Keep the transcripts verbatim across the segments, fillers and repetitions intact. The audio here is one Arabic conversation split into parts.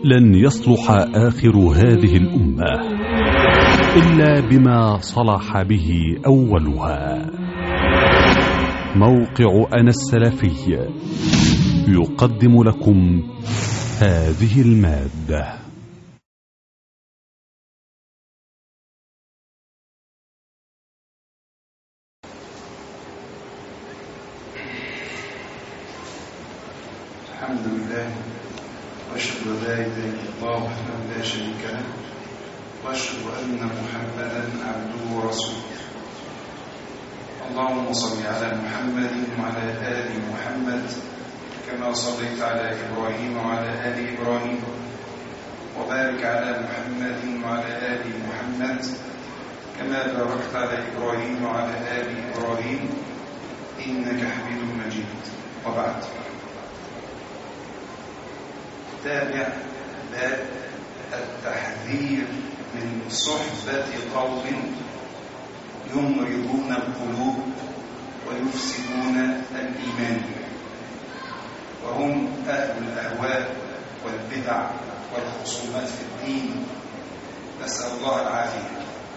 لن يصلح آخر هذه الأمة إلا بما صلح به أولها. موقع أنا السلفي يقدم لكم هذه المادة. الحمد لله واشهد ان لا اله الا الله وحده لا شريك له واشهد ان محمدا عبده ورسوله. اللهم صل على محمد وعلى ال محمد كما صليت على ابراهيم وعلى ال ابراهيم، وبارك على محمد وعلى ال محمد كما باركت على ابراهيم وعلى ال ابراهيم انك حميد مجيد. وبعد، تابع باب التحذير من صحبة قوم يمرضون القلوب ويفسدون الإيمان، وهم أهل الأهواء والبدع والخصومات في الدين، نسأل الله العافية.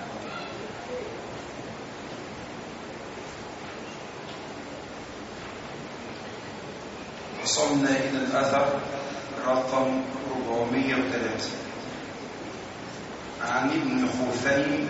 وصلنا إلى الأثر رقم أربعمائة وثلاثة عن ابن خثيم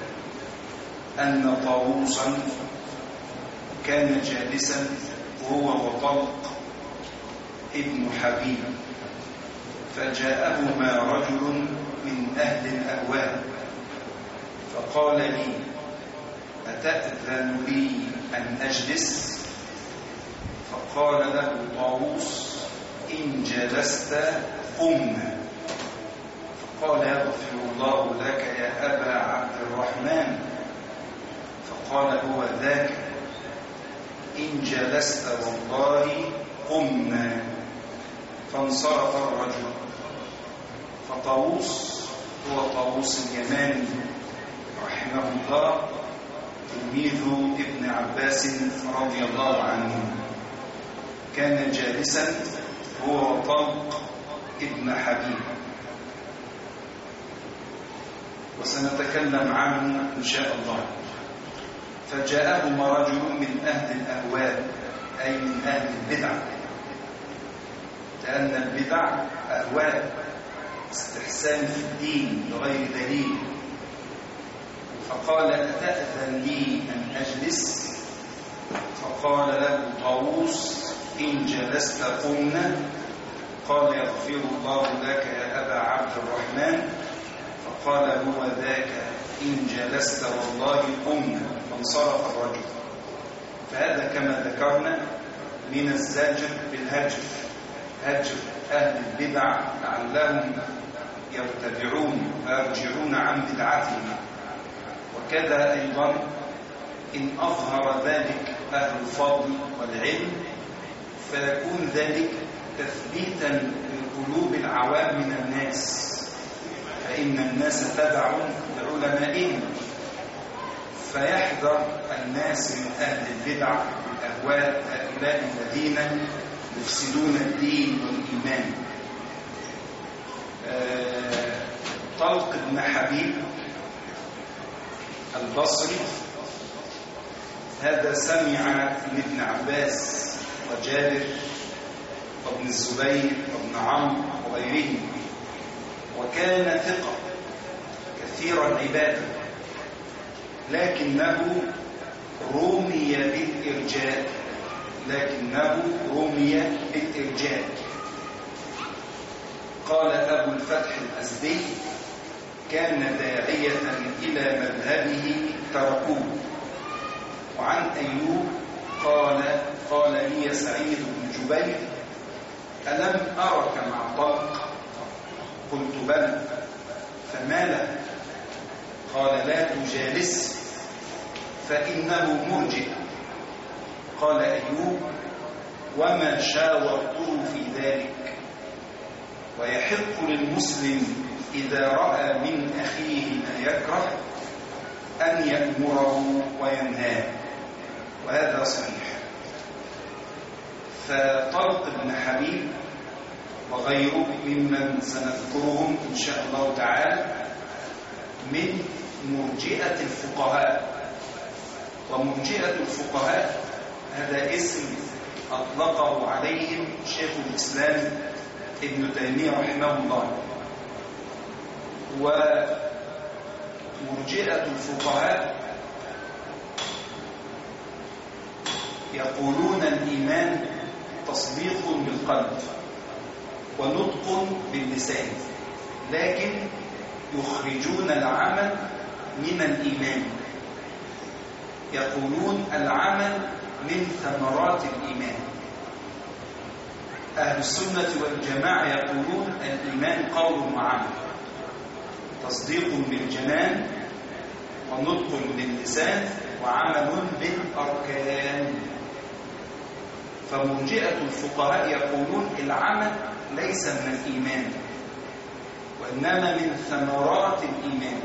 أن طاووسا كان جالسا هو وطلق ابن حبيب، فجاءهما رجل من أهل الأهواء فقال لي: أتأذن لي أن أجلس؟ فقال له طاووس: إن جلست قمنا. فقال: يغفر الله لك يا أبا عبد الرحمن. فقال: هو ذاك، إن جلست والله قمنا. فانصرف الرجل. فطاووس هو طاووس اليماني رحمه الله، تلميذ ابن عباس رضي الله عنه، كان جالسا هو وطلق ابن حبيب، وسنتكلم عنه إن شاء الله. فجاءهما رجل من أهل الأهواء، أي من أهل البدع، لأن البدع أهواء، استحسان في الدين بغير دليل. فقال: أتأذن لي أن أجلس؟ فقال له طاووس: إن جلست قمنا. قال: يغفر الله لك يا أبا عبد الرحمن. فقال: هو ذاك، إن جلست والله قمنا. فانصرف الرجل. فهذا كما ذكرنا من الزاجر بالهجر، هجر أهل البدع لعلهم يرتدعون ويرجعون عن بدعتهم. وكذا أيضا إن أظهر ذلك أهل الفضل والعلم فيكون ذلك تثبيتا لقلوب العوام من الناس، فإن الناس تبع لعلمائهم، فيحذر الناس من أهل البدع والأهواء، هؤلاء الذين يفسدون الدين والإيمان. آه طلق بن حبيب البصري هذا سمع من ابن عباس وجابر وابن الزبير وابن عمرو وغيرهم، وكان ثقة كثير العبادة، لكنه رمي بالإرجاء لكنه رمي بالإرجاء قال أبو الفتح الأزدي: كان داعية إلى مذهبه تركوه. وعن أيوب قال: قال لي سعيد بن جبير: ألم أرك مع طلق؟ قلت: بلى. فما له؟ قال: لا تجالس فإنه مرجئ. قال أيوب: وما شاورته في ذلك. ويحق للمسلم إذا رأى من أخيه ما يكره أن يأمره وينهاه، وهذا صحيح. فطلق بن حبيب وغيره ممن سنذكرهم إن شاء الله تعالى من مرجئة الفقهاء. ومرجئة الفقهاء هذا اسم أطلقه عليهم شيخ الإسلام ابن تيمية رحمه الله. ومرجئة الفقهاء يقولون الإيمان تصديق بالقلب ونطق باللسان، لكن يخرجون العمل من الإيمان. يقولون العمل من ثمرات الإيمان. أهل السنة والجماعة يقولون الإيمان قول وعمل، تصديق بالجنان ونطق باللسان وعمل بالأركان. فمرجئة الفقهاء يقولون العمل ليس من الإيمان وإنما من ثمرات الإيمان.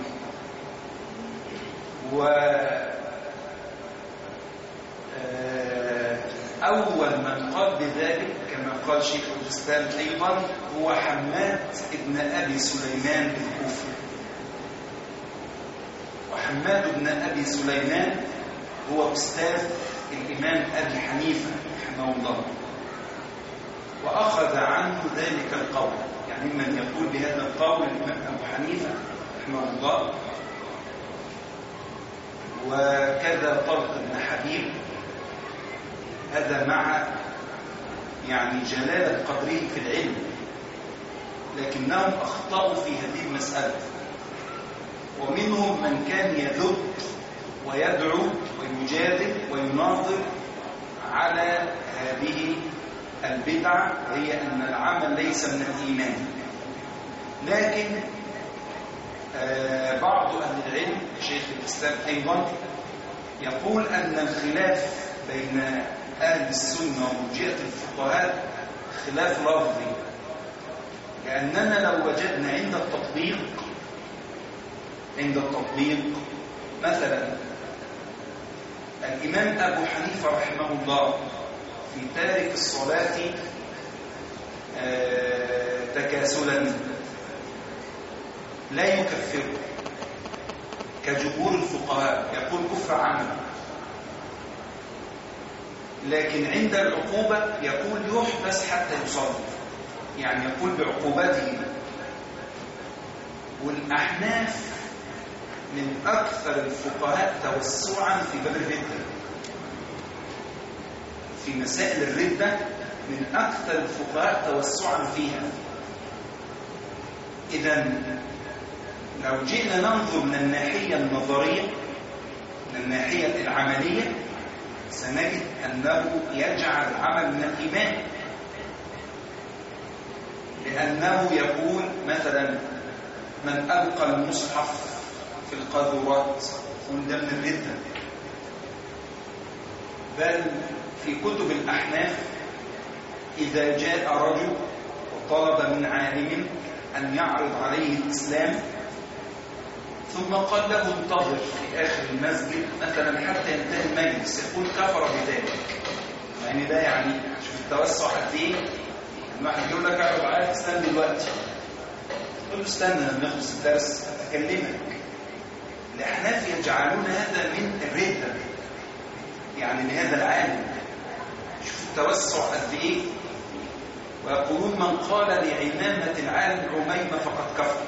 وأول من قال بذلك كما قال شيخ الإسلام أيضا هو حماد بن أبي سليمان الكوفي. وحماد بن أبي سليمان هو أستاذ الإمام أبي حنيفة رحمه الله، وأخذ عنه ذلك القول، يعني من يقول بهذا القول الإمام أبو حنيفة رحمه الله. وكذا طلق بن حبيب، هذا مع يعني جلالة قدره في العلم، لكنهم أخطأوا في هذه المسألة. ومنهم من كان يذب ويدعو ويجادل ويناظر على هذه البدعة، وهي أن العمل ليس من الإيمان. لكن آه بعض أهل العلم شيخ الإسلام أيضا يقول أن الخلاف بين أهل السنة ومرجئة الفقهاء خلاف لفظي، لأننا لو وجدنا عند التطبيق عند التطبيق مثلا الإمام أبو حنيفة رحمه الله في تارك الصلاة آه تكاسلا لا يكفر كجمهور الفقهاء، يقول كفر عمل. لكن عند العقوبة يقول يحبس حتى يصلي، يعني يقول بعقوبته. والأحناف من أكثر الفقهاء توسعا في باب الردة، في مسائل الردة من أكثر الفقهاء توسعا فيها. إذن لو جئنا ننظر من الناحية النظرية من الناحية العملية سنجد أنه يجعل العمل من الإيمان، لأنه يقول مثلا من ألقى المصحف في القاذورات يكون ده من الردة. بل في كتب الأحناف إذا جاء رجل وطلب من عالم أن يعرض عليه الإسلام ثم قال له انتظر في آخر المسجد مثلا حتى ينتهي المجلس، يقول كفر بذلك. يعني ده يعني شوف التوسع قد ايه. الواحد يقول لك اعرض على الإسلام دلوقتي، تقول له استنى لما نخلص الدرس أكلمك. الأحناف يجعلون هذا من الردة، يعني لهذا العالم. شوف التوسع قد ايه. ويقولون من قال لعمامة العالم عميمة فقد كفر.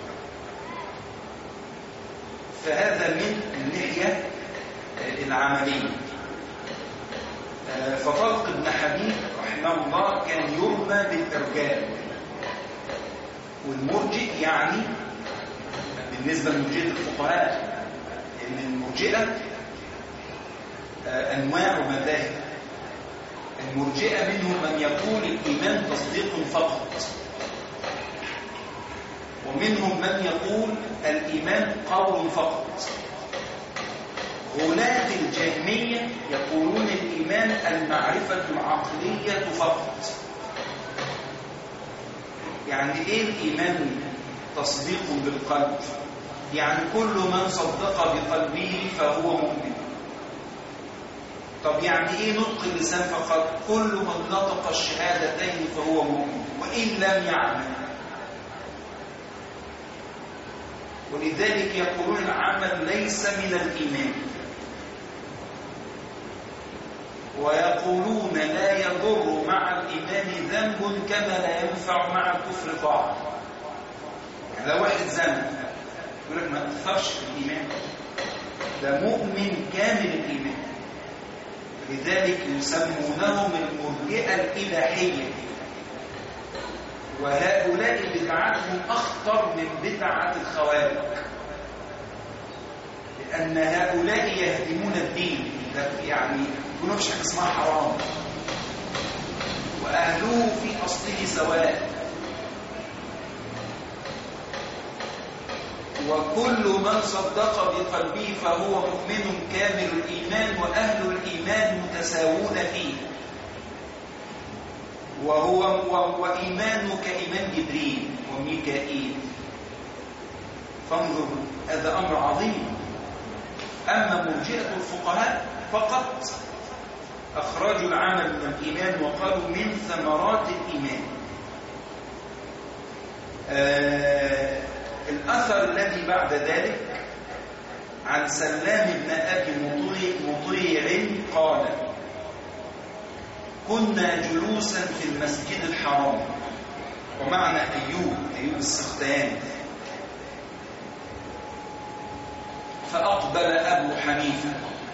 فهذا من الناحية العملية. فطلق بن حبيب رحمه الله كان يرمى بالإرجاء، والمرجئ يعني بالنسبة لمرجئة الفقهاء إن المرجئة أنواع ومذاهب. المرجئة منهم من يقول الإيمان تصديق فقط، ومنهم من يقول الإيمان قول فقط. غلاة الجهمية يقولون الإيمان المعرفة العقلية فقط. يعني إيه الإيمان تصديق بالقلب؟ يعني كل من صدق بقلبه فهو مؤمن. طب يعني ايه نطق اللسان فقط؟ كل من نطق الشهادتين فهو مؤمن وإن لم يعمل. ولذلك يقولون العمل ليس من الإيمان، ويقولون لا يضر مع الإيمان ذنب كما لا ينفع مع الكفر طاعة. يعني لو واحد زنى يقول لك ما تأثرش في الإيمان، ده مؤمن كامل الإيمان. لذلك يسمونهم المرجئة الإباحية، وهؤلاء بدعتهم أخطر من بدعة الخوارج، لأن هؤلاء يهدمون الدين، يعني يقولون مش حاجة اسمها حرام وأهله في أصله سواء، وكل من صدق بقلبه فهو مؤمن كامل الإيمان، وأهل الإيمان متساوون فيه، وهو وإيمانه كإيمان جبريل وميكائيل. فانظر، هذا أمر عظيم. أما مرجئة الفقهاء فقط أخرجوا العمل من الإيمان وقالوا من ثمرات الإيمان. آه الأثر الذي بعد ذلك عن سلام بن أبي مطيع قال: كنا جلوسا في المسجد الحرام، ومعنى أيوب أيوب السختياني، فأقبل أبو حنيفة،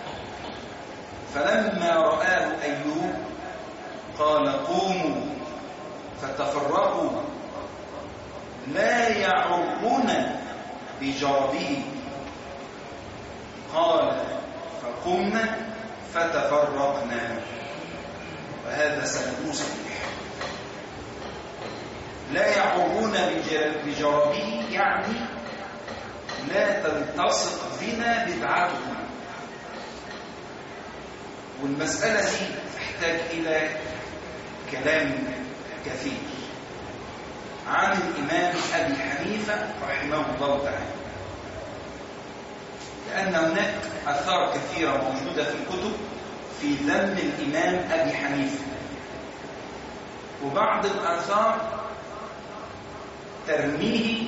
فلما رآه أيوب قال: قوموا فتفرقوا لا يعرون بجربه. قال: فقمنا فتفرقنا. وهذا سند صحيح. لا يعرون بجربه يعني لا تلتصق بنا بدعتهم. والمسألة دي تحتاج إلى كلام كثير عن الإمام أبي حنيفة رحمه الله تعالى، لأن هناك آثار كثيرة موجودة في الكتب في ذم الإمام أبي حنيفة، وبعض الآثار ترميه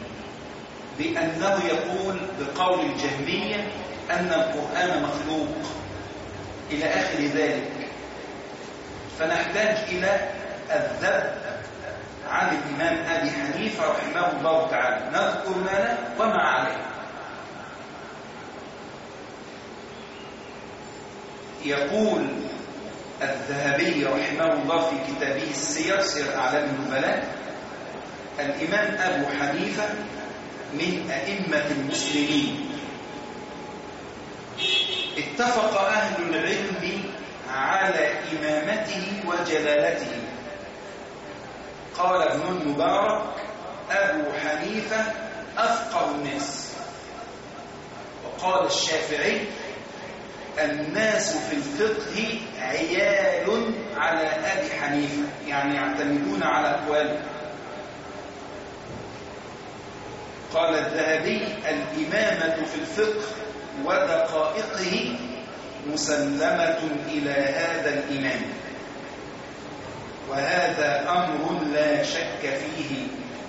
بأنه يقول بقول الجهمية أن القرآن مخلوق إلى آخر ذلك. فنحتاج إلى الذب عن الإمام أبي حنيفة رحمه الله تعالى، نذكر ما له وما عليه. يقول الذهبي رحمه الله في كتابه السير، سير أعلام النبلاء: الإمام أبو حنيفة من أئمة المسلمين، اتفق أهل العلم على إمامته وجلالته. قال ابن المبارك: أبو حنيفة أفقه الناس. وقال الشافعي: الناس في الفقه عيال على أبي حنيفة، يعني يعتمدون على أقواله. قال الذهبي: الإمامة في الفقه ودقائقه مسلمة إلى هذا الإمام، وهذا أمر لا شك فيه،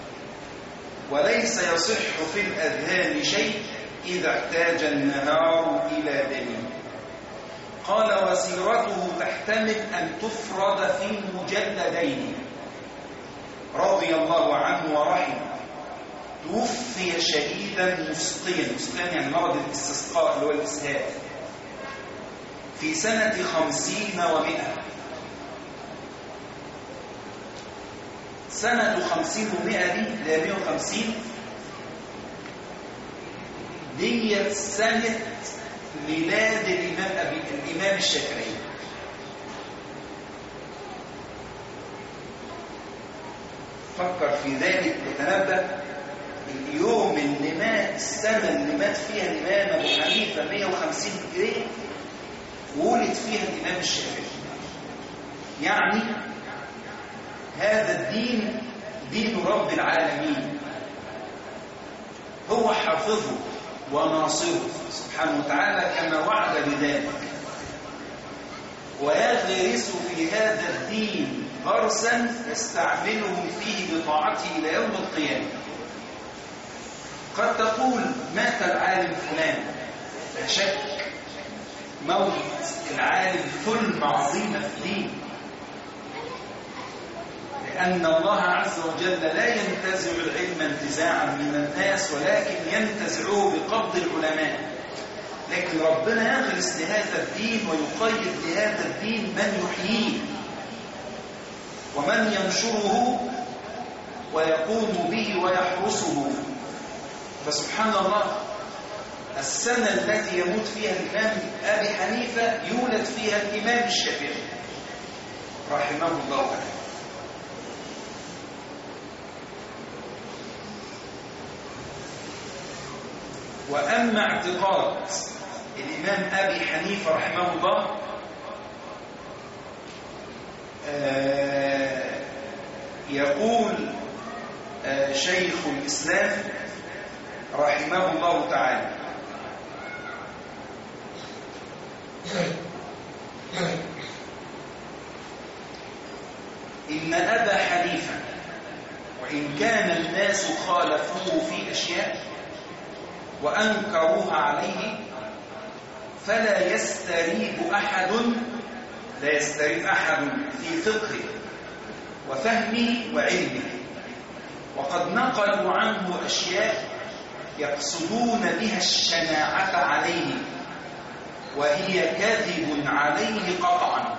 وليس يصح في الأذهان شيء إذا احتاج النهار إلى دليل. قال: وسيرته تحتمل أن تفرد في مجلدين، رضي الله عنه ورحمه. توفي شهيدا مسقيا، مسقيا يعني مرض الاستسقاء اللي هو الإسهال، في سنة خمسين ومئة. سنة خمسين ومئة دي اللي هي مئة وخمسين دي سنة ميلاد الإمام أبي الإمام الشافعي. فكر في ذلك وتنبه. اليوم اللي مات، السنة اللي مات فيها الإمام أبو حنيفة مئة وخمسين هجرية، ولد فيها الإمام الشافعي. يعني هذا الدين دين رب العالمين، هو حافظه وناصره سبحانه وتعالى كما وعد بذلك. ويغرس في هذا الدين غرسا يستعملهم فيه بطاعته إلى يوم القيامة. قد تقول مات العالم فلان، لا شك موت العالم ثلمة عظيمة في الدين، لأن الله عز وجل لا ينتزع العلم انتزاعا من الناس، ولكن ينتزعه بقبض العلماء. لكن ربنا يغرس لهذا الدين ويقيد لهذا الدين من يحييه ومن ينشره ويقوم به ويحرسه. فسبحان الله، السنة التي يموت فيها الإمام أبي حنيفة يولد فيها الإمام الشافعي رحمه الله تعالى. وأما اعتقاد الإمام أبي حنيفة رحمه الله آه يقول آه شيخ الإسلام رحمه الله تعالى: إن أبا حنيفة وإن كان الناس خالفوه في أشياء وأنكروها عليه فلا يستريب أحد لا يستريب أحد في فقهه وفهمه وعلمه، وقد نقلوا عنه أشياء يقصدون بها الشناعة عليه وهي كاذب عليه قطعا.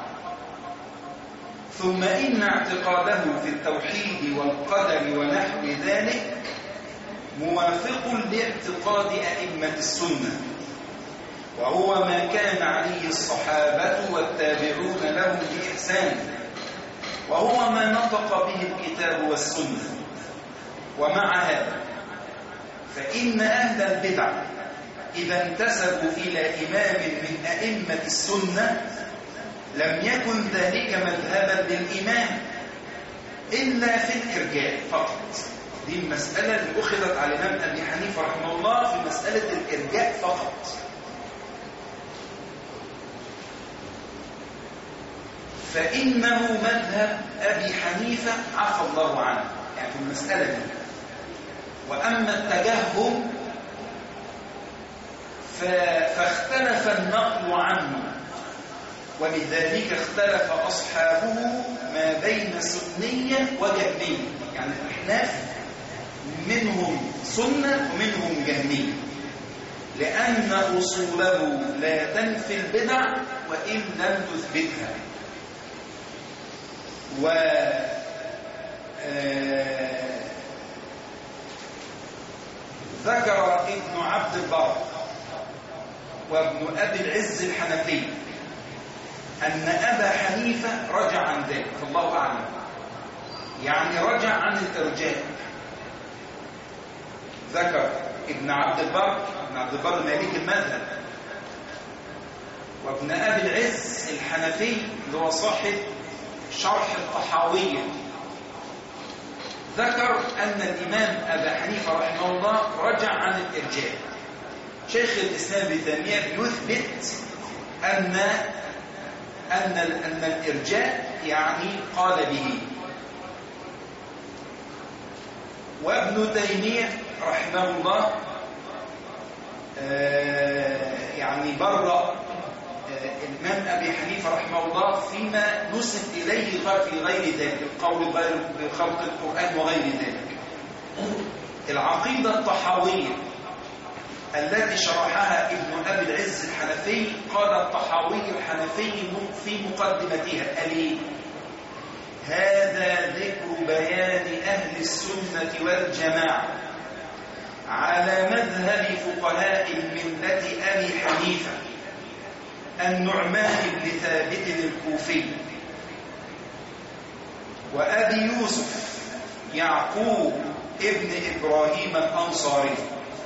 ثم إن اعتقاده في التوحيد والقدر ونحو ذلك موافق لاعتقاد أئمة السنة، وهو ما كان عليه الصحابة والتابعون لهم بإحسان، وهو ما نطق به الكتاب والسنة. ومع هذا فإن أهل البدع إذا انتسبوا إلى إمام من أئمة السنة لم يكن ذلك مذهبا للإمام إلا في الإرجاء فقط. دي المسألة اللي أخذت على الإمام أبي حنيفة رحمه الله في مسألة الإرجاء فقط. فإنه مذهب أبي حنيفة عفى الله عنه، يعني في المسألة دي. وأما التجهم فاختلف النقل عنه، ولذلك اختلف أصحابه ما بين سنية وجهمية، يعني الأحناف منهم سنة ومنهم جهمية، لأن أصوله لا تنفي البدع وإن لم تثبتها. و ذكر ابن عبد البر وابن أبي العز الحنفي أن أبا حنيفة رجع عن ذلك، فالله أعلم، يعني رجع عن الإرجاء. ذكر ابن عبد البر ابن عبد البر مالك المذهب، وابن أبي العز الحنفي اللي هو صاحب شرح الطحاوية، ذكر أن الإمام أبا حنيفة رحمه الله رجع عن الإرجاء. شيخ الإسلام ابن تيمية يثبت أن أن أن الإرجاء يعني قال به. وابن تيمية رحمه الله يعني برأ الإمام أبي حنيفة رحمه الله فيما نسب إليه في غير ذلك، القول بخلق القرآن وغير ذلك. العقيدة الطحاوية التي شرحها ابن أبي العز الحنفي، قال الطحاوي الحنفي في مقدمتها: ألي هذا ذكر بيان أهل السنة والجماعة على مذهب فقهاء الملة أبي حنيفة النعمان بن ثابت الكوفي، وأبي يوسف يعقوب ابن إبراهيم الأنصاري،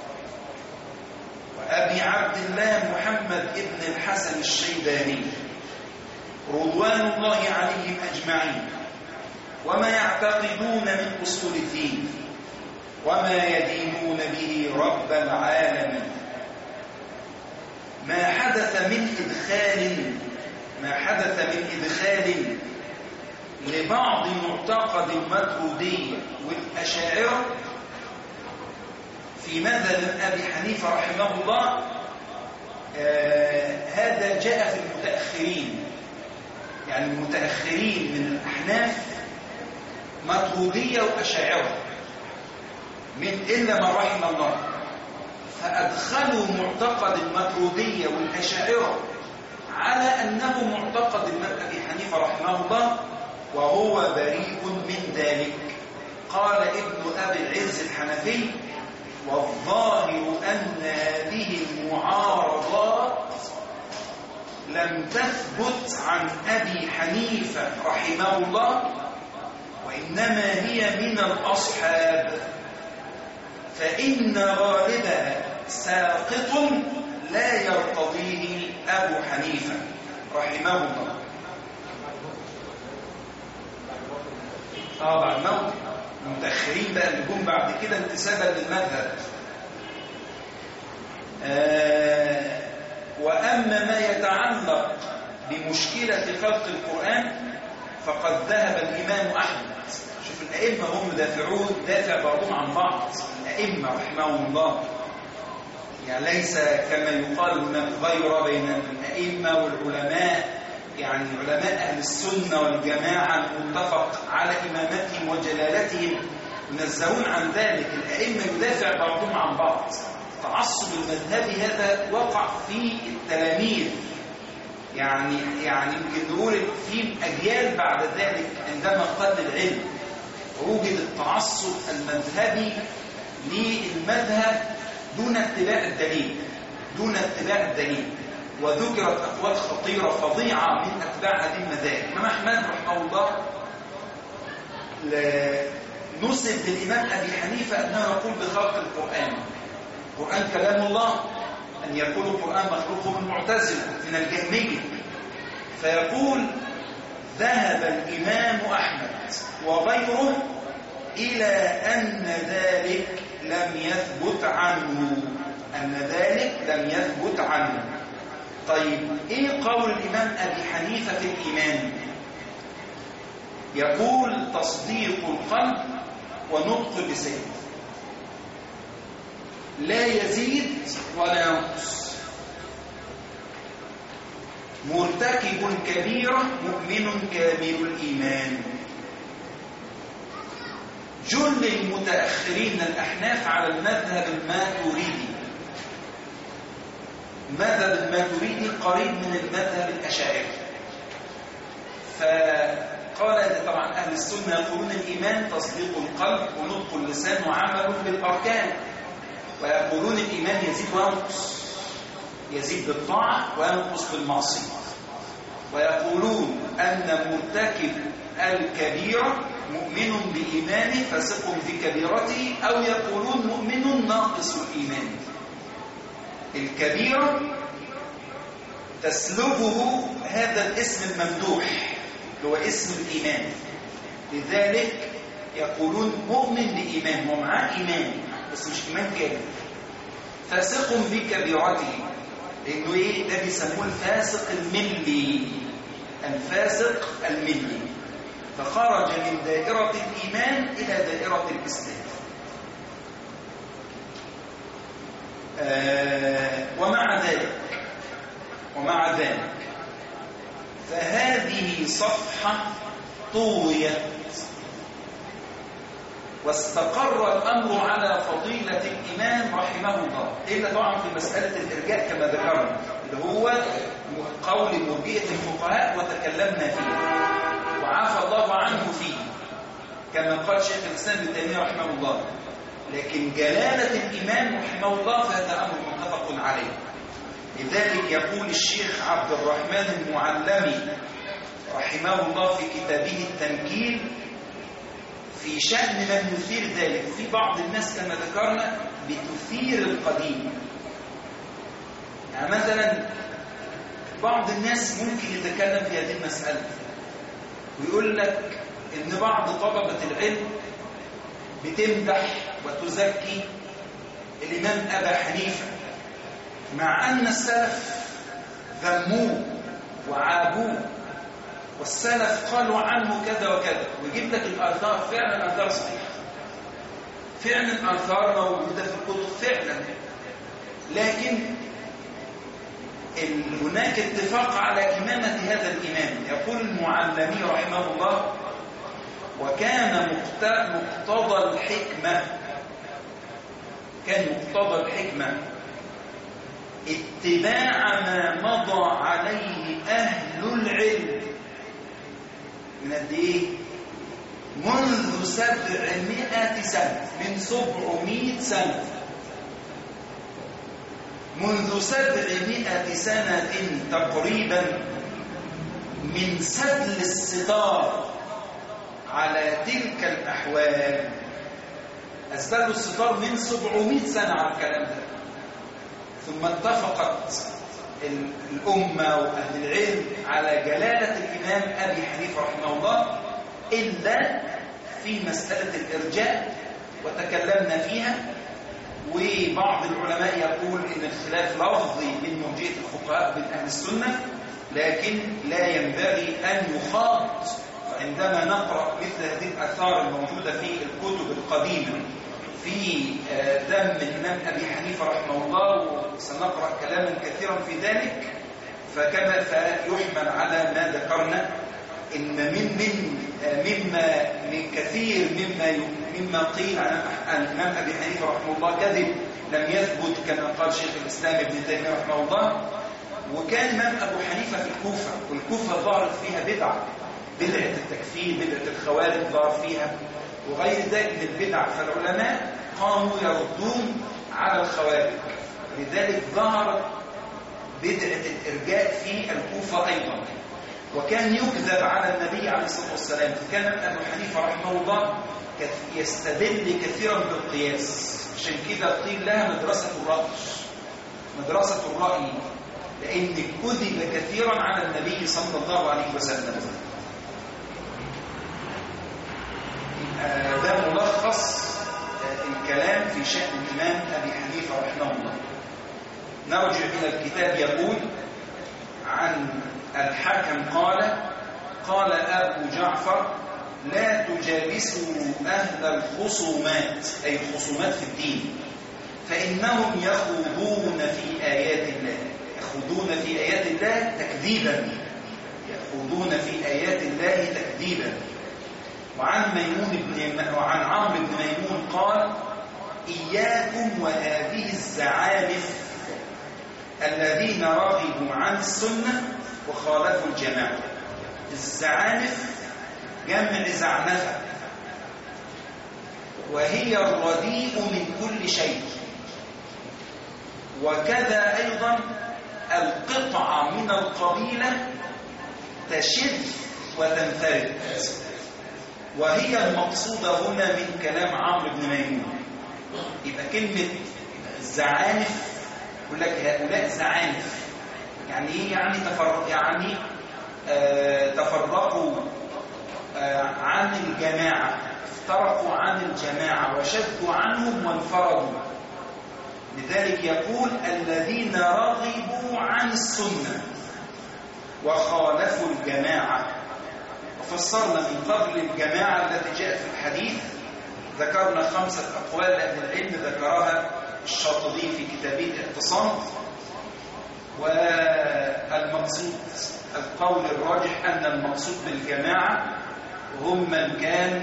وأبي عبد الله محمد ابن الحسن الشيباني رضوان الله عليهم أجمعين، وما يعتقدون من أصول الدين وما يدينون به رب العالمين. ما حدث من إدخال ما حدث من إدخال لبعض معتقد الماتريدية والأشاعرة في مذهب أبي حنيفة رحمه الله، آه هذا جاء في المتأخرين، يعني المتأخرين من الأحناف ماتريدية وأشاعرة من إلا من رحم الله، فأدخلوا معتقد الماتريدية والأشاعرة على أنه معتقد أبي حنيفة رحمه الله، وهو بريء من ذلك. قال ابن أبي العز الحنفي: والظاهر أن هذه المعارضات لم تثبت عن أبي حنيفة رحمه الله، وإنما هي من الأصحاب، فإن غالبها ساقط لا يرتضيه أبو حنيفة رحمه الله. اه بعد موت المتأخرين بقى اللي جم بعد كده انتسابا للمذهب. آه وأما ما يتعلق بمشكلة خلق القرآن فقد ذهب الإمام أحمد. شوف الأئمة هم دافعون دافع بعضهم عن بعض، الأئمة رحمهم الله، يعني ليس كما يقال هناك غير بين الأئمة والعلماء، يعني علماء أهل السنة والجماعة المتفق على إمامتهم وجلالتهم ينزهون عن ذلك. الأئمة يدافع بعضهم عن بعض. تعصب المذهبي هذا وقع في التلاميذ، يعني يعني يمكن نقول في أجيال بعد ذلك عندما قل العلم ووجد التعصب المذهبي للمذهب دون اتباع الدليل دون اتباع الدليل وذكرت أقوال خطيرة فظيعة من أتباع هذه المذاهب. الإمام أحمد رحمه الله نسب للإمام أبي حنيفة أنه يقول بخلق القرآن، القرآن كلام الله، أن يقول القرآن مخلوق من المعتزلة من الجهمية، فيقول: ذهب الإمام أحمد وغيره إلى أن ذلك لم يثبت عنه أن ذلك لم يثبت عنه. طيب إيه قول الإمام أبي حنيفة في الإيمان؟ يقول: تصديق القلب ونطق اللسان، لا يزيد ولا ينقص، مرتكب الكبيرة مؤمن كامل الإيمان. جل المتأخرين الأحناف على المذهب الماتريدي. المذهب الماتريدي قريب من المذهب الأشاعري، فقال طبعا أهل السنة يقولون الإيمان تصديق القلب ونطق اللسان وعمل بالأركان، ويقولون الإيمان يزيد وينقص، يزيد بالطاعة وينقص بالمعصية، ويقولون أن مرتكب الكبيرة مؤمن بإيمانه فاسق بكبيرته، أو يقولون مؤمن ناقص الإيمان. الكبيرة تسلبه هذا الاسم الممدوح اللي هو اسم الإيمان، لذلك يقولون مؤمن بإيمان ومعاه إيمان بس مش إيمان كامل. فاسق بكبيرته، لأنه إيه ده بيسموه الفاسق الملي، الفاسق الملي، فخرج من دائرة الإيمان إلى دائرة الإسلام. آه ومع ذلك ومع ذلك فهذه صفحة طويت واستقر الأمر على فضيلة الإمام رحمه الله، إلا طبعا في مسألة الإرجاء كما ذكرنا اللي هو قول مرجئة الفقهاء وتكلمنا فيه وعافى الله عنه فيه كما قال شيخ الإسلام ابن تيمية رحمه الله. لكن جلالة الإمام رحمه الله فهذا أمر متفق عليه. لذلك يقول الشيخ عبد الرحمن المعلمي رحمه الله في كتابه التنكيل في شأن من يثير ذلك. في بعض الناس كما ذكرنا بتثير القديم، يعني مثلا بعض الناس ممكن يتكلم في هذه المسألة ويقول لك إن بعض طلبة العلم بتمدح وتزكي الإمام أبا حنيفة، مع أن السلف ذموه وعابوه، والسلف قالوا عنه كذا وكذا، ويجيب لك الآثار، فعلا آثار صحيحة، فعلا آثار موجودة في الكتب فعلا. لكن هناك اتفاق على إمامة هذا الإمام. يقول المعلمي رحمه الله: وكان مقتضى الحكمة، كان مقتضى الحكمة اتباع ما مضى عليه أهل العلم من قد إيه؟ منذ سبعمائة سنة، من سبعمائة سنة، منذ سبعمائة سنة تقريبا، من سدل الستار على تلك الأحوال. أسدلوا الستار من سبعمائة سنة على الكلام ده، ثم اتفقت الأمة وأهل العلم على جلالة الإمام أبي حنيفة رحمه الله، إلا في مسألة الإرجاء وتكلمنا فيها. وبعض العلماء يقول إن الخلاف لفظي من مرجئة الفقهاء من أهل السنة، لكن لا ينبغي أن يخاط عندما نقرأ مثل هذه الآثار الموجودة في الكتب القديمة في دم الإمام أبي حنيفة رحمه الله، وسنقرأ كلاما كثيرا في ذلك. فكما فيحمل على ما ذكرنا إن من من مما من كثير مما مما قيل عن الإمام أبي حنيفة رحمه الله كذب لم يثبت، كما قال شيخ الإسلام ابن تيمية رحمه الله. وكان الإمام أبو حنيفة في الكوفة، والكوفة ظهرت فيها بدعة، بدعة التكفير، بدعة الخوارج ظهر فيها، وغير ذلك من البدع. فالعلماء قاموا يردون على الخوارج، لذلك ظهرت بدعة الإرجاء في الكوفة أيضا. وكان يكذب على النبي عليه الصلاة والسلام. كان أبو حنيفة رحمه الله يستدل كثيرا بالقياس، عشان كده قيل لها مدرسة الرأي، مدرسة الرأي، لأن كذب كثيرا على النبي صلى الله عليه وسلم. ده ملخص الكلام في شأن الإمام أبي حنيفة رحمه الله. نرجع إلى الكتاب. يقول عن الحكم قال: قال أبو جعفر: لا تجالسوا أهل الخصومات، أي الخصومات في الدين، فإنهم يخوضون في آيات الله، يخوضون في آيات الله تكذيبا، يخوضون في آيات الله تكذيبا. وعن ميمون بن وعن عمرو بن ميمون قال: إياكم وهذه الزعانف الذين رغبوا عن السنة وخالفوا الجماعة. الزعانف جمع زعنفة، وهي الرديء من كل شيء. وكذا أيضا القطعة من القبيلة تشذ وتنفرد، وهي المقصودة هنا من كلام عمرو بن ميمون. يبقى كلمة الزعانف يقول لك هؤلاء زعانف، يعني ايه؟ يعني تفرق، يعني آه تفرقوا آه عن الجماعة، افترقوا عن الجماعة وشدوا عنهم وانفردوا. لذلك يقول: الذين رغبوا عن السنة وخالفوا الجماعة. وفسرنا من قبل الجماعة التي جاءت في الحديث، ذكرنا خمسة أقوال لأهل العلم ذكرها الشاطبي في كتابه الاعتصام. والمقصود القول الراجح أن المقصود بالجماعة هم من كان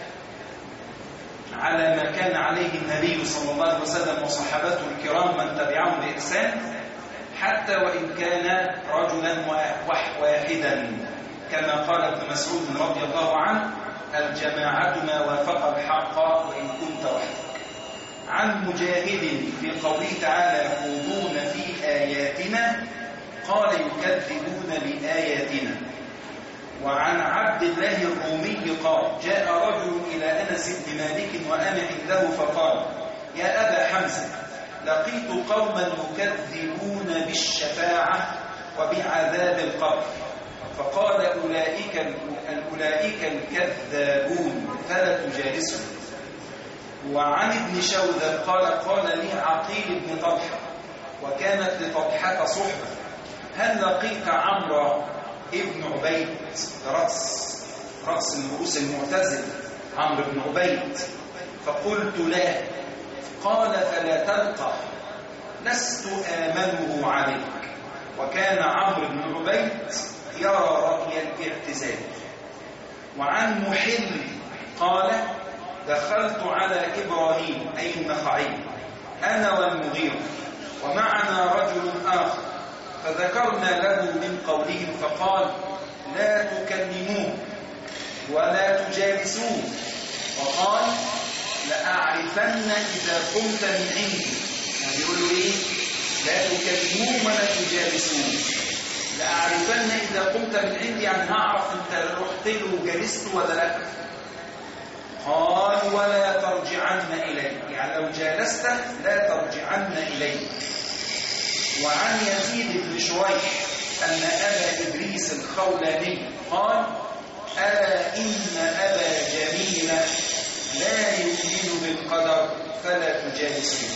على ما كان عليه النبي صلى الله عليه وسلم وصحابته الكرام من تبعهم بإحسان، حتى وإن كان رجلا واحدا، كما قال ابن مسعود رضي الله عنه: الجماعة ما وافق الحق وإن كنت وحدك. عن مجاهد في قوله تعالى: يخوضون في آياتنا، قال: يكذبون بآياتنا. وعن عبد الله الرومي قال: جاء رجل إلى أنس بن مالك وأنا عنده فقال: يا أبا حمزة، لقيت قوما يكذبون بالشفاعة وبعذاب القبر، فقال: أولئك, أولئك الكذابون فلا تجالسهم. وعن ابن شوذب قال: قال لي عقيل بن طلحة، وكانت لطلحة صحبة: هل لقيت عمرو ابن عبيد رأس رأس من رؤوس المعتزلة عمرو بن عبيد؟ فقلت لا. قال فلا تلقى، لست آمنه عليك. وكان عمرو بن عبيد يرى رأي الاعتزال. وعن محل قال دخلت على إبراهيم أي النخعي أنا والمغيرة ومعنا رجل آخر، فذكرنا له من قولهم فقال لا تكلموه ولا تجالسوه، وقال لأعرفن إذا قمت من عندي. يعني يقولوا إيه؟ لا تكلموه ولا تجالسوه. لأعرفن إذا قمت من عندي، يعني هعرف أنت رحت له وجالست ولا لا. قال ولا ترجعن إليه، يعني لو جالسته لا ترجعن إليه. وعن يزيد بن شريح أن أبا إدريس الخولاني قال ألا إن أبا جميل لا يؤمن بالقدر فلا تجالسوه.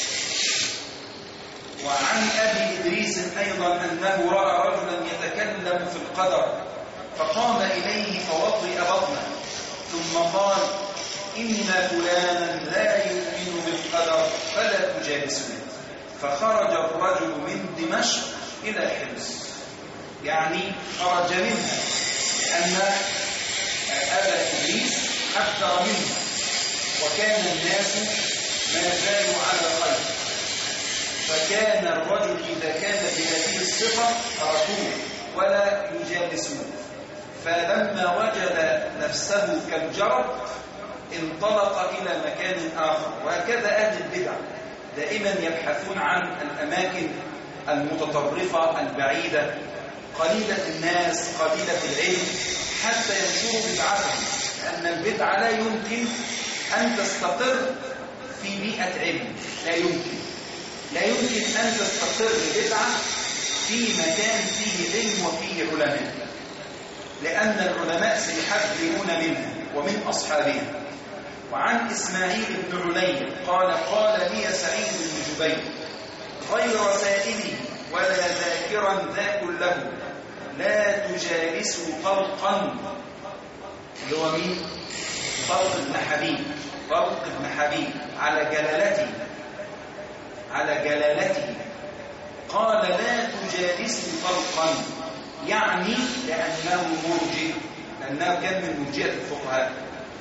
وعن أبي إدريس أيضا أنه رأى رجلا يتكلم في القدر فقام إليه فوطئ بطنه ثم قال إن فلانا لا يؤمن بالقدر فلا تجالسوه. فخرج الرجل من دمشق إلى حمص، يعني خرج منها لأن أبا إدريس حذر منها، وكان الناس ما زالوا على خير. فكان الرجل إذا كان بهذه الصفة تركوه ولا يجالسوه. فلما وجد نفسه كالجرد انطلق إلى مكان آخر. وهكذا أهل البدع دائما يبحثون عن الأماكن المتطرفة البعيدة قليلة الناس قليلة العلم حتى ينشروا بدعتهم، لأن البدعة لا يمكن أن تستقر في بيئة علم. لا يمكن لا يمكن أن تستقر بدعة في مكان فيه علم وفيه علماء، لأن العلماء سيحذرون منها ومن أصحابها. وعن إسماعيل بن علي قال قال لي سعيد بن جبير غير سائلي ولا ذاكرا ذاك له لا تجالسوا طلقا. اللي هو مين؟ طلق بن حبيب. طلق بن حبيب على جلالته على جلالته قال لا تجالسوا طلقا، يعني لأنه مرجئ، لأنه كان من مرجئة الفقهاء.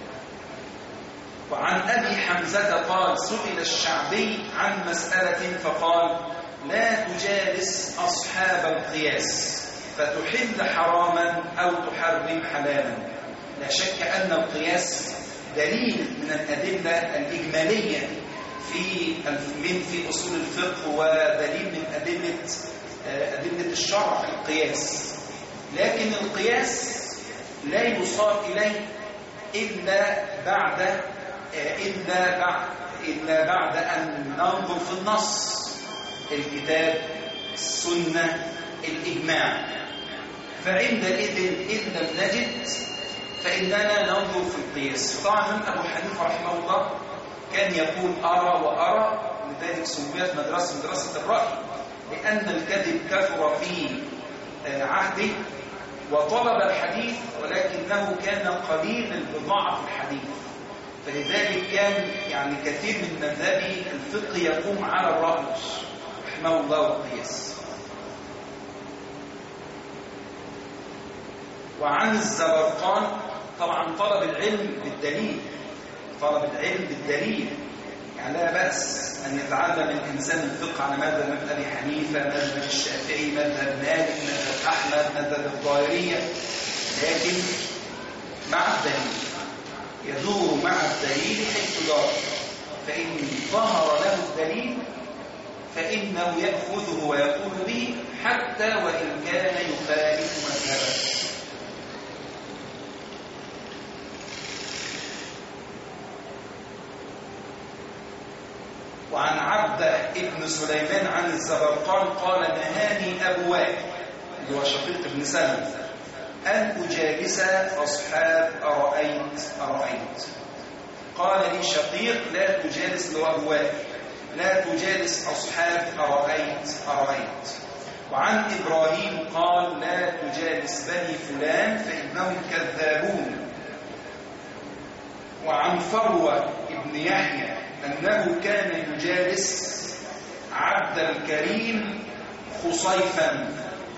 وعن أبي حمزة قال سئل الشعبي عن مسألة فقال لا تجالس أصحاب القياس فتحل حراما أو تحرم حلالا. لا شك أن القياس دليل من الأدلة الإجمالية في من في أصول الفقه، ودليل من أدلة أدلة الشرع في القياس. لكن القياس لا يصار إليه إلا بعد إلا بعد إلا بعد أن ننظر في النص، الكتاب، السنة، الإجماع. فعندئذ إن لم نجد فإننا ننظر في القياس. طبعا أبو حنيفة رحمه الله كان يقول أرى وأرى، لذلك سميت مدرسة مدرسة الرأي، لأن الكذب كثر في عهده وطلب الحديث، ولكنه كان قليل البضاعة في الحديث. فلذلك كان يعني كثير من مذهبه الفقه يقوم على الرأي رحمه الله والقياس. وعن الزبرقان طبعا طلب العلم بالدليل، طلب العلم بالدليل، يعني لا بأس أن يتعلم الإنسان الفقه على مذهب أبي حنيفة، مذهب الشافعي، مذهب مالك، مذهب أحمد، مذهب الظاهرية، لكن مع الدليل، يدور مع الدليل حيث دار. فإن ظهر له الدليل فإنه يأخذه ويقول به حتى وإن كان يخالف مذهبه. وعن عبده ابن سليمان عن الزبرقان قال نهاني أبو وائل اللي هو شقيق بن سلم أن أجالس أصحاب أرأيت أرأيت. قال لي شقيق لا تجالس أبو وائل لا تجالس أصحاب أرأيت أرأيت. وعن إبراهيم قال لا تجالس بني فلان فإنهم كذابون. وعن فروة ابن يحيى أنه كان يجالس عبد الكريم خصيفا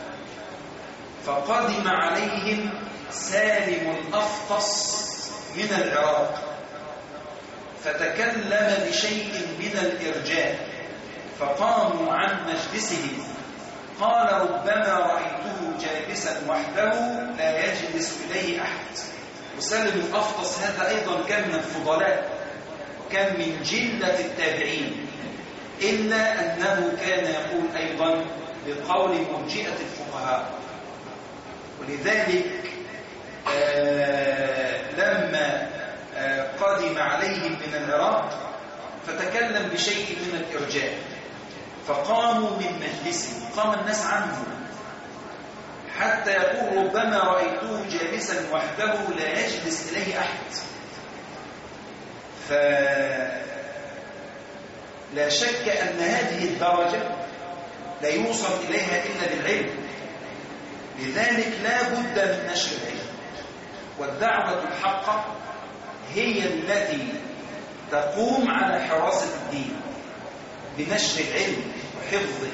فقدم عليهم سالم الأفطس من العراق فتكلم بشيء من الإرجاء فقاموا عن مجلسهم قال ربما رأيته جالسا وحده لا يجلس إليه أحد. وسالم الأفطس هذا أيضا كان من الفضلاء وكان من جلة التابعين، إلا أنه كان يقول أيضا بقول مرجئة الفقهاء. ولذلك آه لما آه قدم عليهم من العراق فتكلم بشيء من الإرجاء فقاموا من مجلسهم، قام الناس عنه حتى يقول ربما رأيته جالسا وحده لا يجلس إليه أحد. فلا شك أن هذه الدرجة لا يوصل إليها إلا بالعلم، لذلك لا بد من نشر العلم. والدعوة الحقة هي التي تقوم على حراسة الدين بنشر العلم وحفظه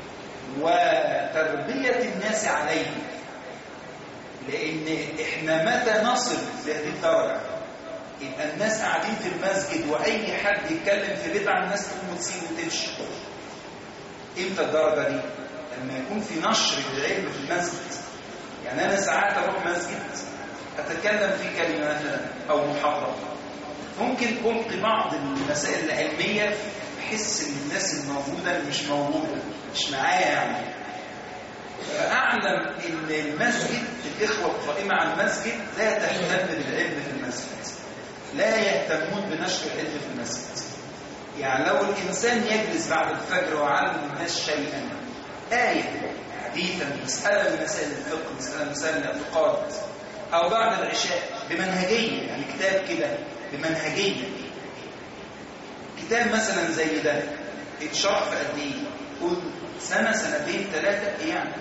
وتربية الناس عليه. لأن إحنا متى نصل لهذه الدرجة يبقى الناس قاعدين في المسجد وأي حد يتكلم في بدعة الناس تقوم وتسيب وتمشي. إمتى الدرجة دي؟ لما يكون في نشر العلم في المسجد. يعني أنا ساعات أروح مسجد أتكلم في كلمة مثلا أو محاضرة، ممكن ألقي بعض المسائل العلمية بحس إن الناس الموجودة مش موجودة مش معايا يعني، فأعلم إن المسجد الإخوة القائمة على المسجد لا تهتم بالعلم في المسجد، لا يهتمون بنشر العلم في المسجد. يعني لو الإنسان يجلس بعد الفجر ويعلم الناس شيئا آية حديثا مسألة من مسائل الفقه مسألة من مسائل الاعتقاد، أو بعد العشاء بمنهجية، يعني كتاب كده بمنهجية، كتاب مثلا زي ده اتشرح في قد ايه؟ قول سنة سنتين ثلاثة ايه يعني؟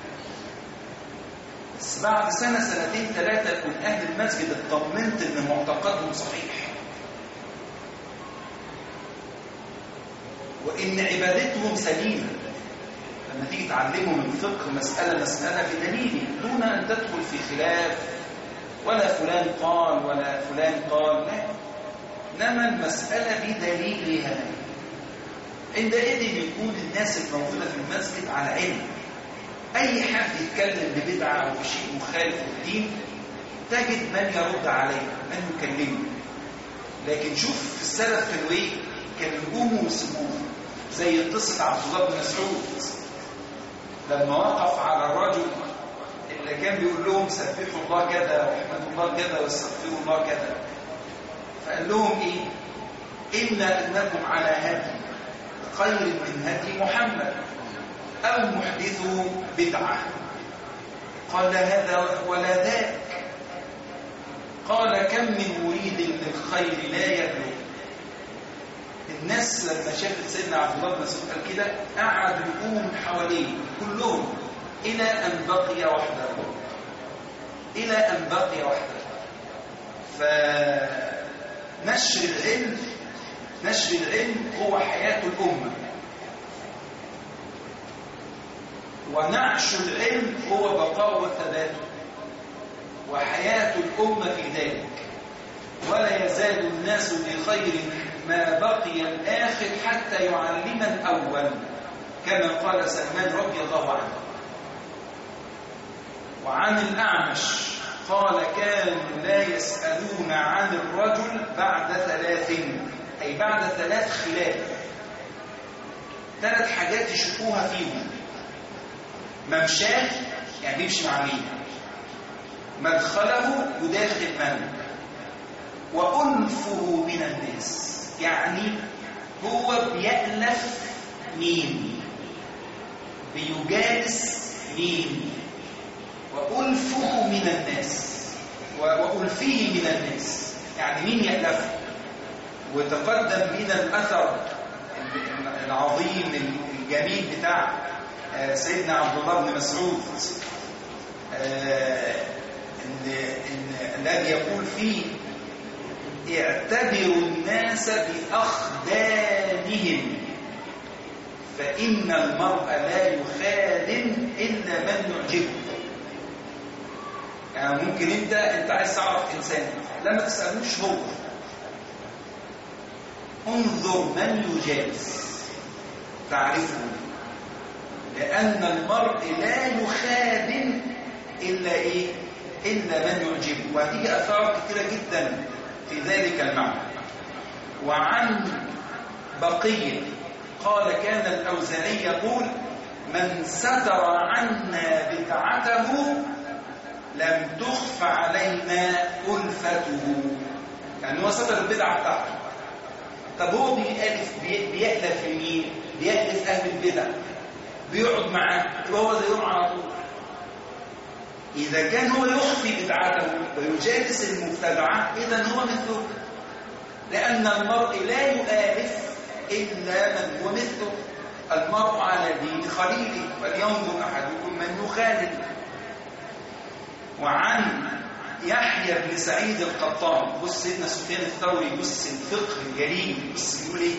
بس بعد سنة سنتين ثلاثة يكون أهل المسجد اطمنت إن معتقدهم صحيح وإن عبادتهم سليمة. لما تيجي تعلمهم الفقه مسألة مسألة في دليل دون أن تدخل في خلاف ولا فلان قال ولا فلان قال، لا، إنما المسألة بدليلها. عندئذ يكون الناس الموجودة في المسجد على علم. أي حد يتكلم ببدعة أو بشيء مخالف للدين تجد من يرد عليه من يكلمه. لكن شوف في السلف كانوا ايه؟ كانوا يقوموا ويسيبوه، زي قصة عبد الله بن مسعود لما وقف على الرجل اللي كان بيقول لهم سبحوا الله كذا واحمدوا الله كذا واستغفروا الله كذا، فقال لهم ايه؟ إنا أنكم على هدي خير من هدي محمد أو محدثوا بدعة. قال هذا ولا ذاك. قال كم من مريد للخير لا يبلغ. الناس لما شافت سيدنا عبد الله بن مسعود قال كده قعدوا يقوموا حواليه كلهم إلى أن بقي وحده، إلى أن بقي وحده. فنشر العلم نشر العلم هو حياة الأمة، ونعش العلم هو بقاء وثباته وحياة الأمة في ذلك. ولا يزال الناس بخير ما بقي الآخر حتى يعلم الأول، كما قال سلمان رضي الله عنه. وعن الأعمش قال كانوا لا يسألون عن الرجل بعد ثلاث، أي بعد ثلاث خلاف، ثلاث حاجات يشوفوها فيهم: ممشاه يعني بيمشي مع مين، مدخله يداخل من، وأنفه من الناس يعني هو بيألف مين، بيجالس مين، وألفه من الناس وألفيه من الناس يعني مين يألفه. وتقدم بنا الأثر العظيم الجميل بتاع سيدنا عبد الله بن مسعود الذي يقول فيه اعتبروا الناس بأخدانهم فإن المرء لا يخادم إلا من يعجبه. يعني ممكن انت انت عايز تعرف انسان لما تسألوش هو، انظر من يجالس تعرفه، لأن المرء لا يخادم إلا إيه؟ إلا من يعجبه. وهتيجي أثار كثيرة جدا في ذلك المعنى. وعن بقية قال كان الأوزاعي يقول من ستر عنا بدعته لم تخف علينا ألفته. يعني هو ستر البدعة بتاعته. طب هو بيألف بيألف لمين؟ بيألف أهل البدع، بيقعد معاه، يبقى هو زيهم على طول. إذا كان هو يخفي بدعته ويجالس المبتدعة إذا هو مثله، لأن المرء لا يؤلف إلا من هو مثله. المرء على دين خليله فلينظر أحدكم من يخالف. وعن يحيى بن سعيد القطان، بص سيدنا سفيان الثوري، بص الفقه الجليل، بص بيقول ايه؟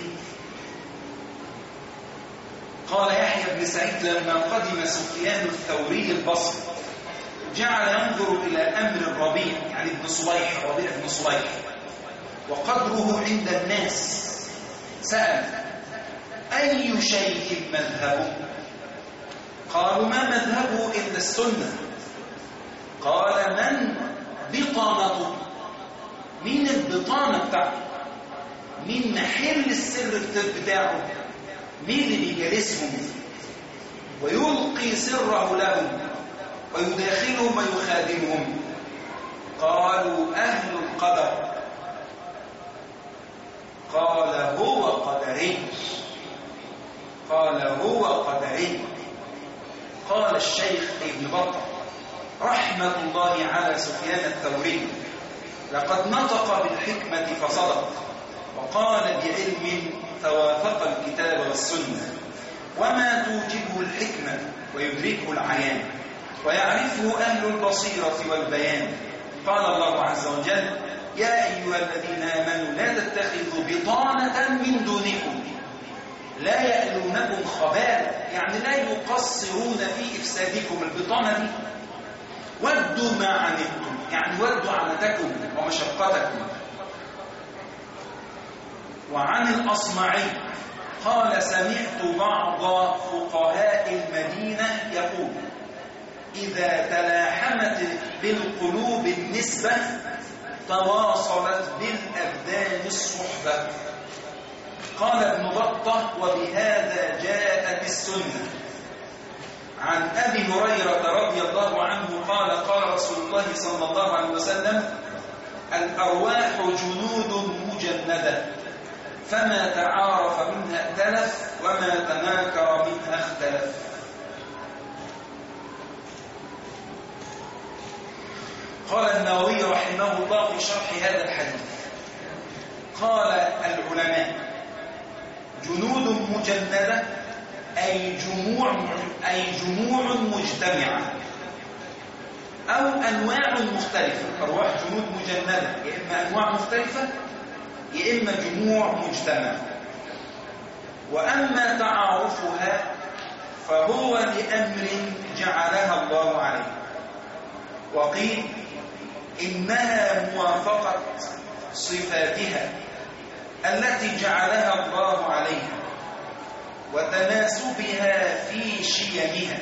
قال يحيى بن سعيد لما قدم سفيان الثوري البصري جعل ينظر إلى أمر الربيع، يعني ابن صبيح، ربيع بن صبيح، وقدره عند الناس. سأل أي شيء مذهبه؟ قالوا ما مذهبه إلا السنة. قال من بطانته؟ مين البطانة بتاعته؟ مين محل السر بتاعه؟ مين اللي بيجالسهم ويلقي سره لهم ويداخلهم ويخادمهم؟ قالوا أهل القدر. قال هو قدري. قال هو قدري. قال الشيخ ابن بطة رحمة الله على سفيان الثوري لقد نطق بالحكمة فصدق، وقال بعلم فوافق الكتاب والسنة، وما توجبه الحكمة ويدركه العيان ويعرفه أهل البصيرة والبيان. قال الله عز وجل يا أيها الذين آمنوا لا تتخذوا بطانة من دونكم لا يألونكم خبالا، يعني لا يقصرون في إفسادكم. البطانة دي ودوا ما عنتم، يعني ودوا عنتكم ومشقتكم. وعن الأصمعي قال سمعت بعض فقهاء المدينة يقول إذا تلاحمت بالقلوب النسبة تواصلت بالأبدان الصحبة. قال ابن بطة وبهذا جاءت السنة. عن أبي هريرة رضي الله عنه قال قال رسول الله صلى الله عليه وسلم الأرواح جنود مجندة فما تعارف منها ائتلف وما تناكر منها اختلف. قال النووي رحمه الله في شرح هذا الحديث قال العلماء جنود مجندة أي جموع أي جموع مجتمعة أو أنواع مختلفة. أرواح جنود مجندة يا إما أنواع مختلفة يا إما جموع مجتمعة. وأما تعارفها فهو لأمر جعلها الله عليه، وقيل إنها موافقة صفاتها التي جعلها الله عليها وتناسبها في شيمها.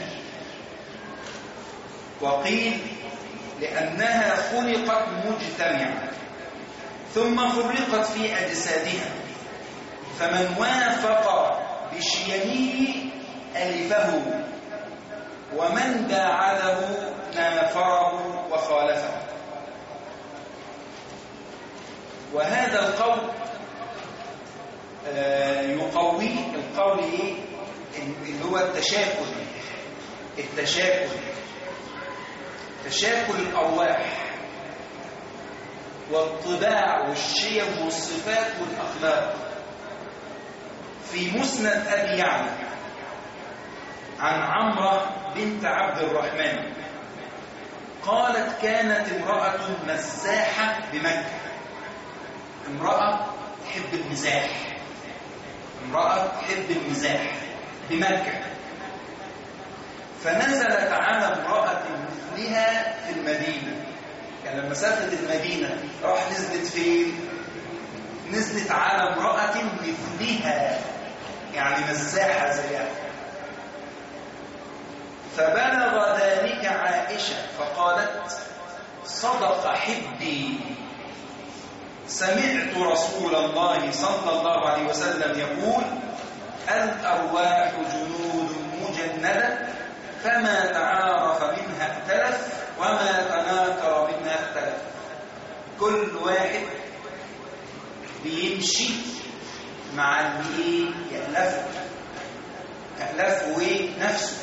وقيل لأنها خلقت مجتمعة ثم فرقت في أجسادها، فمن وافق بشيمه ألفه ومن باعده نافره وخالفه. وهذا القول آه يقوي القول ايه اللي هو التشاكل التشاكل تشاكل الأرواح والطباع والشيم والصفات والأخلاق. في مسند أبي يعلى عن عمرة بنت عبد الرحمن قالت كانت امرأة مزاحة بمكة. امرأة تحب المزاح، امرأة تحب المزاح بمكة، فنزلت على امرأة مثلها في المدينة. يعني لما سافرت المدينة راح نزلت فين؟ نزلت على امرأة مثلها، يعني مزاحة زيها. فبلغ ذلك عائشة فقالت صدق حبي، سمعت رسول الله صلى الله عليه وسلم يقول الأرواح جنود مجندة فما تعارف منها اختلف وما تناكر منها اختلف. كل واحد بيمشي مع اللي يألفه يألفه نفسه،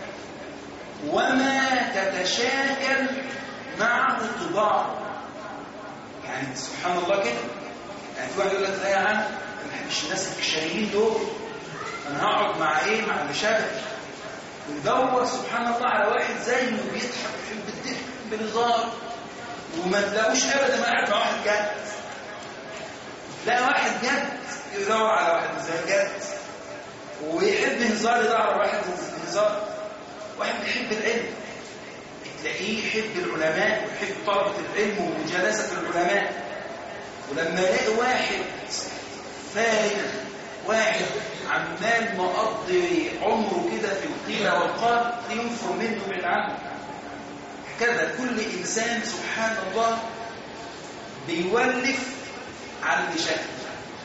وما تتشاكل معه طباعه. يعني سبحان الله كده، يعني في واحد يقول لك لا يا عم ما بحبش الناس الكشريين دول، انا هقعد مع ايه؟ مع اللي شبهي. وندور سبحان الله على واحد زيه بيضحك يحب الضحك بالهزار، وما تلاقوش ابدا قاعد مع واحد جد. تلاقي واحد جد يدور على واحد زي جد، ويحب هزار يدور على واحد هزار. واحد بيحب العلم تلاقيه يحب العلماء ويحب طلبة العلم ومجالسة العلماء. ولما يلاقي واحد فارغ، واحد عمال مقضي عمره كده في القيل والقال، ينفر منه من عنه. هكذا كل إنسان سبحان الله بيولف عن شكله.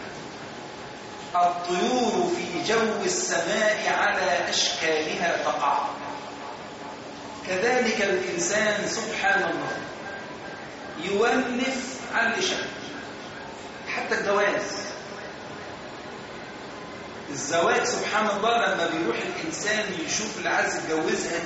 الطيور في جو السماء على أشكالها تقع، كذلك الإنسان سبحان الله يولف عن شكله. حتى الجواز، الزواج سبحان الله لما بيروح الإنسان يشوف اللي عايز يتجوزها،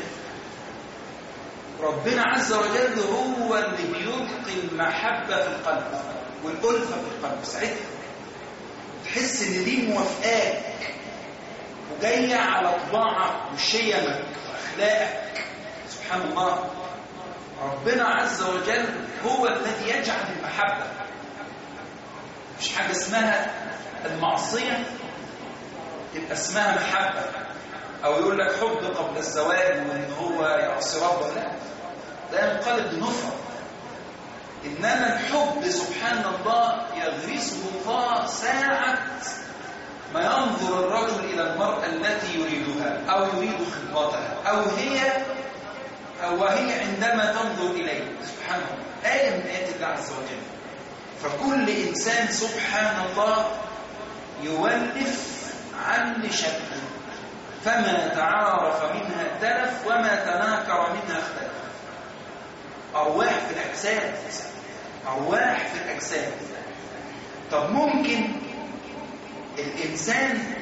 ربنا عز وجل هو اللي بيلقي المحبة في القلب والألفة في القلب. ساعتها تحس ان دي موافقاك وجايه على طباعك وشيمك واخلاقك. سبحان الله، ربنا عز وجل هو الذي يجعل المحبه. مش حاجه اسمها المعصيه تبقى اسمها محبه، او يقول لك حب قبل الزواج وان هو يعصي ربه. لا، ده ينقلب لنفرة. إنما الحب سبحان الله يغرسه الله ساعة ما ينظر الرجل إلى المرأة التي يريدها أو يريد خطبتها، أو هي أو هي عندما تنظر إليه. سبحان الله، آية من آيات الله عز وجل. فكل إنسان سبحان الله يولف عن شكله، فما تعارف منها تلف وما تناكر منها اختلف. أرواح في الأجساد، أرواح في الأجساد. طب ممكن الإنسان،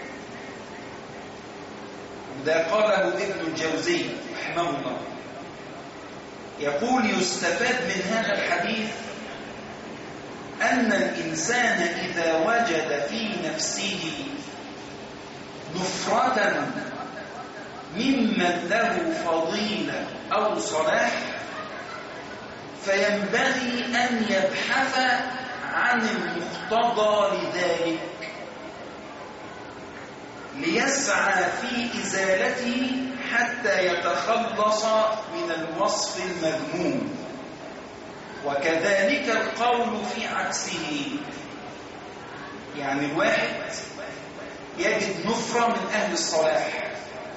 وده قاله ابن الجوزي رحمه الله، يقول يستفاد من هذا الحديث أن الإنسان إذا وجد في نفسه نفرة ممن له فضيلة أو صلاح، فينبغي أن يبحث عن المقتضى لذلك ليسعى في إزالته حتى يتخلص من الوصف المذموم. وكذلك القول في عكسه، يعني الواحد يجد نفرة من أهل الصلاح،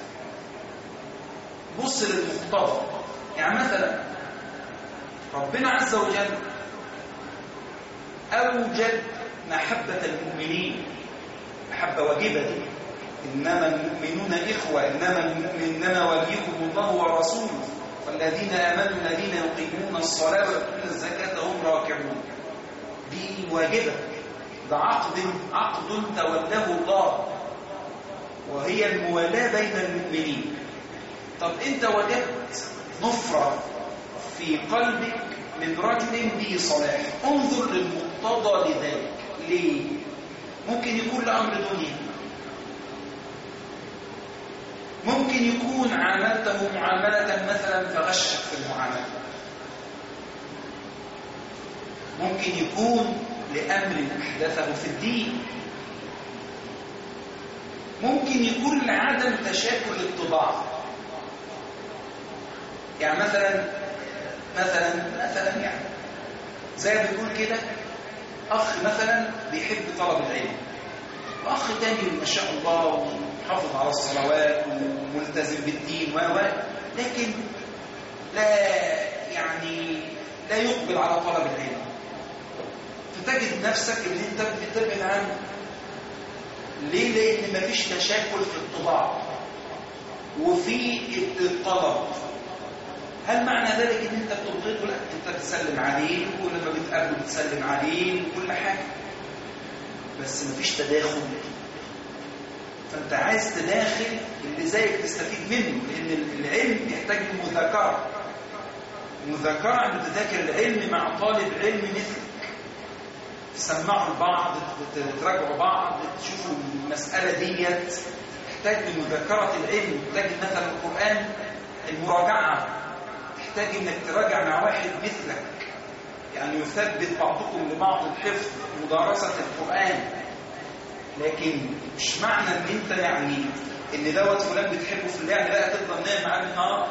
بص للمقتضى. يعني مثلا ربنا عز وجل أوجد محبة المؤمنين، محبة واجبة دي. إنما المؤمنون إخوة، إنما المؤمن إنما وليكم الله ورسوله والذين آمنوا الذين يقيمون الصلاة ويؤتون الزكاة هم راكعون. دي واجبة، ده عقد عقد تولاه الله، وهي الموالاة بين المؤمنين. طب أنت وجدت نفرة في قلبك من رجل به صلاح، انظر للمقتضى لذلك. ليه؟ ممكن يكون لأمر دنيا، ممكن ممكن يكون عاملته معاملة مثلا فغشك في المعاملة، ممكن يكون لأمر أحدثه في الدين، ممكن يكون لعدم تشاكل الطباع. يعني مثلا مثلا مثلا يعني زي ما بتقول كده، أخ مثلا بيحب طلب العلم، وأخ تاني ما شاء الله وحافظ على الصلوات وملتزم بالدين و لكن لا يعني لا يقبل على طلب العلم، فتجد نفسك ان انت بتبعد عنه. ليه؟ لان مفيش تشاكل في الطباع وفي الطلب. هل معنى ذلك ان انت بتبغضه؟ لا، انت بتسلم عليه ولما بتقابله بتسلم عليه وكل حاجه، بس مفيش تداخل. فانت عايز تداخل اللي زيك تستفيد منه، لان العلم يحتاج لمذاكره، مذاكره ان تذاكر العلم مع طالب علم مثلك، تسمعوا لبعض، تراجعوا بعض، تشوفوا المساله ديت. تحتاج لمذاكره العلم، تحتاج مثلا القران المراجعه، تحتاج انك تراجع مع واحد مثلك، يعني يثبت بعضكم لبعض الحفظ، مدارسه القران. لكن مش معنى ان انت يعني ان دوت فلان بتحبه في الله يعني بقى تفضل نايم معاه النهار،